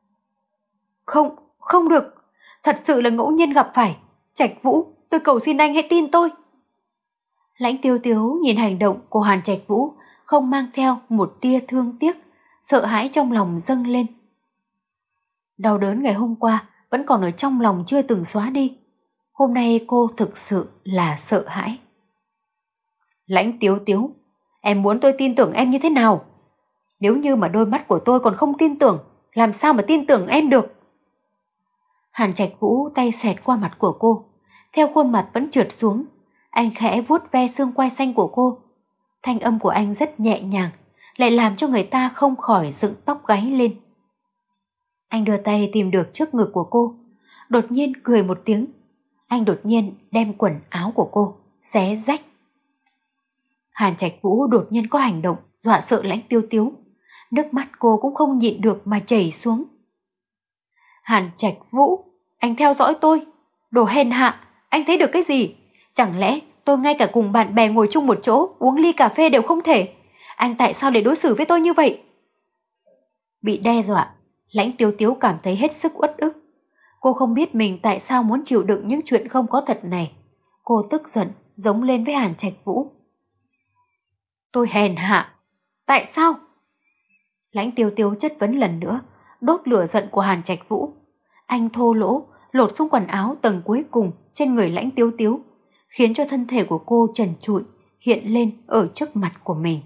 Không, không được. Thật sự là ngẫu nhiên gặp phải. Trạch Vũ, tôi cầu xin anh hãy tin tôi. Lãnh Tiêu Tiếu nhìn hành động của Hàn Trạch Vũ không mang theo một tia thương tiếc, sợ hãi trong lòng dâng lên. Đau đớn ngày hôm qua vẫn còn ở trong lòng chưa từng xóa đi. Hôm nay cô thực sự là sợ hãi. Lãnh Tiếu Tiếu, em muốn tôi tin tưởng em như thế nào? Nếu như mà đôi mắt của tôi còn không tin tưởng, làm sao mà tin tưởng em được? Hàn Trạch Vũ tay xẹt qua mặt của cô, theo khuôn mặt vẫn trượt xuống. Anh khẽ vuốt ve xương quai xanh của cô. Thanh âm của anh rất nhẹ nhàng, lại làm cho người ta không khỏi dựng tóc gáy lên. Anh đưa tay tìm được trước ngực của cô, đột nhiên cười một tiếng. Anh đột nhiên đem quần áo của cô xé rách. Hàn Trạch Vũ đột nhiên có hành động dọa sợ Lãnh Tiêu Tiếu. Nước mắt cô cũng không nhịn được mà chảy xuống. Hàn Trạch Vũ, anh theo dõi tôi. Đồ hèn hạ, anh thấy được cái gì? Chẳng lẽ tôi ngay cả cùng bạn bè ngồi chung một chỗ uống ly cà phê đều không thể? Anh tại sao để đối xử với tôi như vậy? Bị đe dọa, Lãnh Tiêu Tiếu cảm thấy hết sức uất ức. Cô không biết mình tại sao muốn chịu đựng những chuyện không có thật này. Cô tức giận, giống lên với Hàn Trạch Vũ. Tôi hèn hạ. Tại sao? Lãnh Tiêu Tiếu chất vấn lần nữa, đốt lửa giận của Hàn Trạch Vũ. Anh thô lỗ, lột xuống quần áo tầng cuối cùng trên người Lãnh Tiêu Tiếu, khiến cho thân thể của cô trần trụi hiện lên ở trước mặt của mình.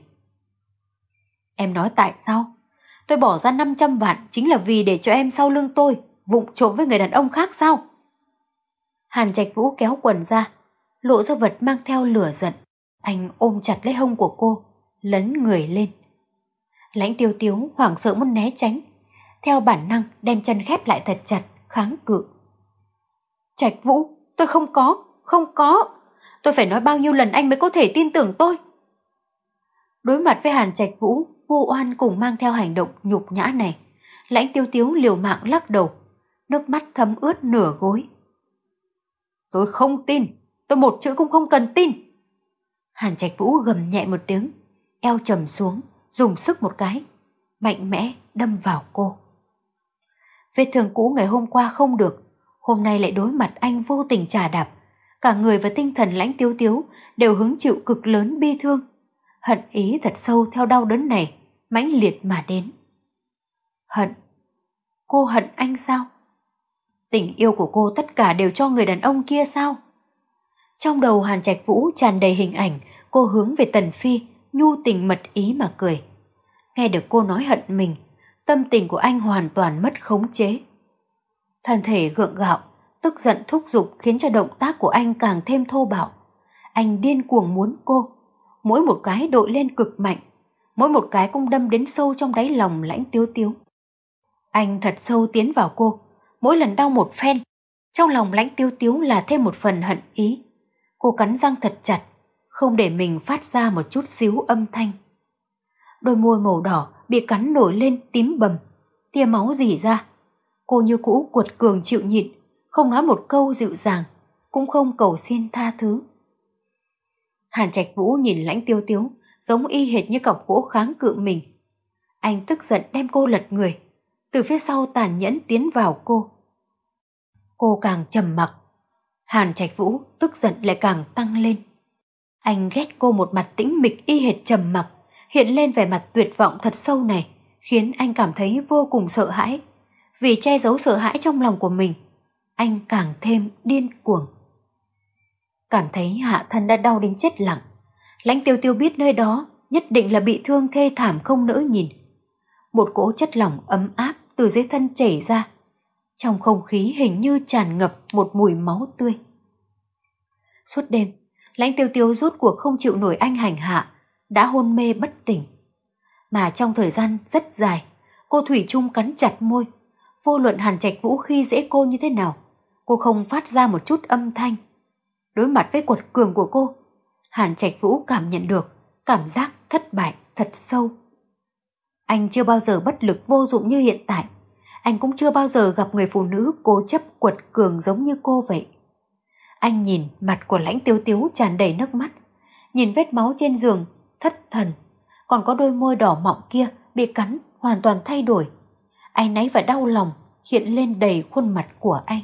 Em nói tại sao? Tôi bỏ ra năm trăm vạn chính là vì để cho em sau lưng tôi vụng trộm với người đàn ông khác sao? Hàn Trạch Vũ kéo quần ra, lộ ra vật mang theo lửa giận. Anh ôm chặt lấy hông của cô, lấn người lên. Lãnh Tiêu Tiếu hoảng sợ muốn né tránh, theo bản năng đem chân khép lại thật chặt, kháng cự. Trạch Vũ, tôi không có, không có. Tôi phải nói bao nhiêu lần anh mới có thể tin tưởng tôi? Đối mặt với Hàn Trạch Vũ vô oan cùng mang theo hành động nhục nhã này, Lãnh Tiêu Tiếu liều mạng lắc đầu. nước mắt thấm ướt nửa gối. Tôi không tin, tôi một chữ cũng không cần tin. Hàn Trạch Vũ gầm nhẹ một tiếng, eo trầm xuống, dùng sức một cái, mạnh mẽ đâm vào cô. Vết thương cũ ngày hôm qua không được, hôm nay lại đối mặt anh vô tình trà đạp. Cả người và tinh thần Lãnh Tiếu Tiếu đều hứng chịu cực lớn bi thương. Hận ý thật sâu theo đau đớn này, mãnh liệt mà đến. Hận? Cô hận anh sao? Tình yêu của cô tất cả đều cho người đàn ông kia sao? Trong đầu Hàn Trạch Vũ tràn đầy hình ảnh cô hướng về Tần Phi, nhu tình mật ý mà cười. Nghe được cô nói hận mình, tâm tình của anh hoàn toàn mất khống chế. Thân thể gượng gạo, tức giận thúc giục khiến cho động tác của anh càng thêm thô bạo. Anh điên cuồng muốn cô, mỗi một cái đội lên cực mạnh, mỗi một cái cũng đâm đến sâu trong đáy lòng Lãnh Tiếu Tiếu. Anh thật sâu tiến vào cô, mỗi lần đau một phen, trong lòng Lãnh Tiếu Tiếu là thêm một phần hận ý. Cô cắn răng thật chặt, không để mình phát ra một chút xíu âm thanh. Đôi môi màu đỏ bị cắn nổi lên tím bầm, tia máu rỉ ra. Cô như cũ cuột cường chịu nhịn, không nói một câu dịu dàng, cũng không cầu xin tha thứ. Hàn Trạch Vũ nhìn Lãnh Tiếu Tiếu giống y hệt như cọc gỗ kháng cự mình. Anh tức giận đem cô lật người, từ phía sau tàn nhẫn tiến vào cô. Cô càng trầm mặc, Hàn Trạch Vũ tức giận lại càng tăng lên. Anh ghét cô một mặt tĩnh mịch y hệt trầm mặc, hiện lên vẻ mặt tuyệt vọng thật sâu này, khiến anh cảm thấy vô cùng sợ hãi. Vì che giấu sợ hãi trong lòng của mình, anh càng thêm điên cuồng. Cảm thấy hạ thân đã đau đến chết lặng, Lãnh Tiêu Tiêu biết nơi đó nhất định là bị thương thê thảm không nỡ nhìn. Một cỗ chất lỏng ấm áp từ dưới thân chảy ra, trong không khí hình như tràn ngập một mùi máu tươi. Suốt đêm, Lãnh Tiêu Tiêu rốt cuộc không chịu nổi anh hành hạ, đã hôn mê bất tỉnh. Mà trong thời gian rất dài, cô thủy chung cắn chặt môi. Vô luận Hàn Trạch Vũ khi dễ cô như thế nào, cô không phát ra một chút âm thanh. Đối mặt với quật cường của cô, Hàn Trạch Vũ cảm nhận được cảm giác thất bại thật sâu. Anh chưa bao giờ bất lực vô dụng như hiện tại. Anh cũng chưa bao giờ gặp người phụ nữ cố chấp quật cường giống như cô vậy. Anh nhìn mặt của Lãnh Tiếu Tiếu tràn đầy nước mắt, nhìn vết máu trên giường, thất thần, còn có đôi môi đỏ mọng kia bị cắn hoàn toàn thay đổi. Áy náy và đau lòng hiện lên đầy khuôn mặt của anh.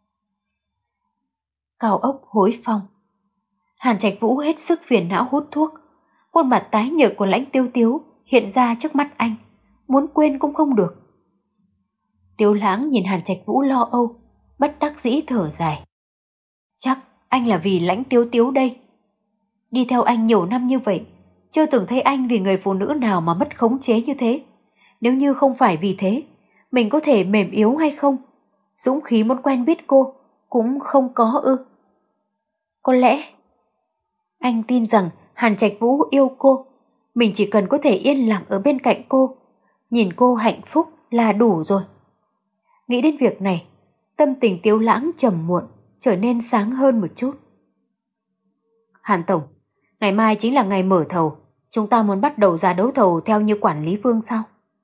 Cao ốc Hối Phong. Hàn Trạch Vũ hết sức phiền não hút thuốc. Khuôn mặt tái nhợt của Lãnh Tiêu Tiếu hiện ra trước mắt anh, muốn quên cũng không được. Tiếu Lãng nhìn Hàn Trạch Vũ lo âu, bất đắc dĩ thở dài. Chắc anh là vì Lãnh Tiếu Tiếu đây. Đi theo anh nhiều năm như vậy, chưa từng thấy anh vì người phụ nữ nào mà mất khống chế như thế. Nếu như không phải vì thế, mình có thể mềm yếu hay không? Dũng khí muốn quen biết cô cũng không có ư? Có lẽ anh tin rằng Hàn Trạch Vũ yêu cô, mình chỉ cần có thể yên lặng ở bên cạnh cô, nhìn cô hạnh phúc là đủ rồi. Nghĩ đến việc này, tâm tình Tiếu Lãng trầm muộn, trở nên sáng hơn một chút. Hàn Tổng, ngày mai chính là ngày mở thầu, chúng ta muốn bắt đầu ra đấu thầu theo như quản lý Vương sao?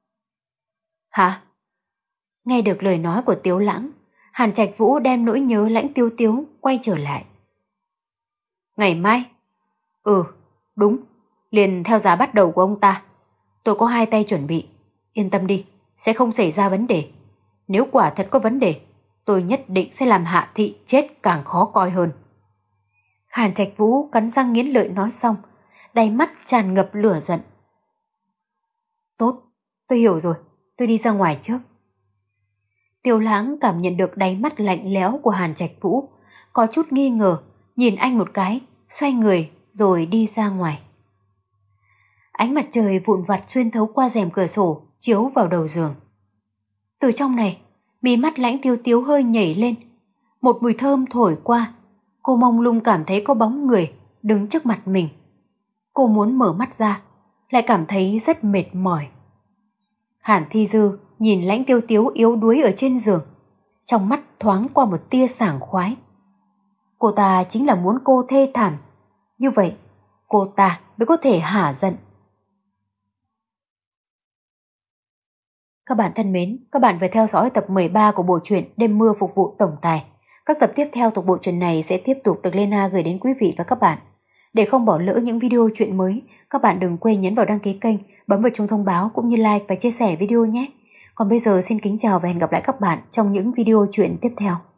Hả? Nghe được lời nói của Tiếu Lãng, Hàn Trạch Vũ đem nỗi nhớ Lãnh Tiêu Tiếu quay trở lại. Ngày mai? Ừ, đúng, liền theo giá bắt đầu của ông ta. Tôi có hai tay chuẩn bị, yên tâm đi, sẽ không xảy ra vấn đề. Nếu quả thật có vấn đề, tôi nhất định sẽ làm Hạ Thị chết càng khó coi hơn. Hàn Trạch Vũ cắn răng nghiến lợi nói xong, đáy mắt tràn ngập lửa giận. Tốt, tôi hiểu rồi, tôi đi ra ngoài trước. Tiêu Lãng cảm nhận được đáy mắt lạnh lẽo của Hàn Trạch Vũ, có chút nghi ngờ, nhìn anh một cái, xoay người rồi đi ra ngoài. Ánh mặt trời vụn vặt xuyên thấu qua rèm cửa sổ, chiếu vào đầu giường. Từ trong này, mí mắt Lãnh Tiêu Tiếu hơi nhảy lên, một mùi thơm thổi qua, cô mông lung cảm thấy có bóng người đứng trước mặt mình. Cô muốn mở mắt ra, lại cảm thấy rất mệt mỏi. Hàn Thi Dư nhìn Lãnh Tiêu Tiếu yếu đuối ở trên giường, trong mắt thoáng qua một tia sảng khoái. Cô ta chính là muốn cô thê thảm, như vậy cô ta mới có thể hả giận. Các bạn thân mến, các bạn vừa theo dõi tập mười ba của bộ truyện Đêm mưa phục vụ tổng tài. Các tập tiếp theo thuộc bộ truyện này sẽ tiếp tục được Lena gửi đến quý vị và các bạn. Để không bỏ lỡ những video truyện mới, các bạn đừng quên nhấn vào đăng ký kênh, bấm vào chuông thông báo cũng như like và chia sẻ video nhé. Còn bây giờ xin kính chào và hẹn gặp lại các bạn trong những video truyện tiếp theo.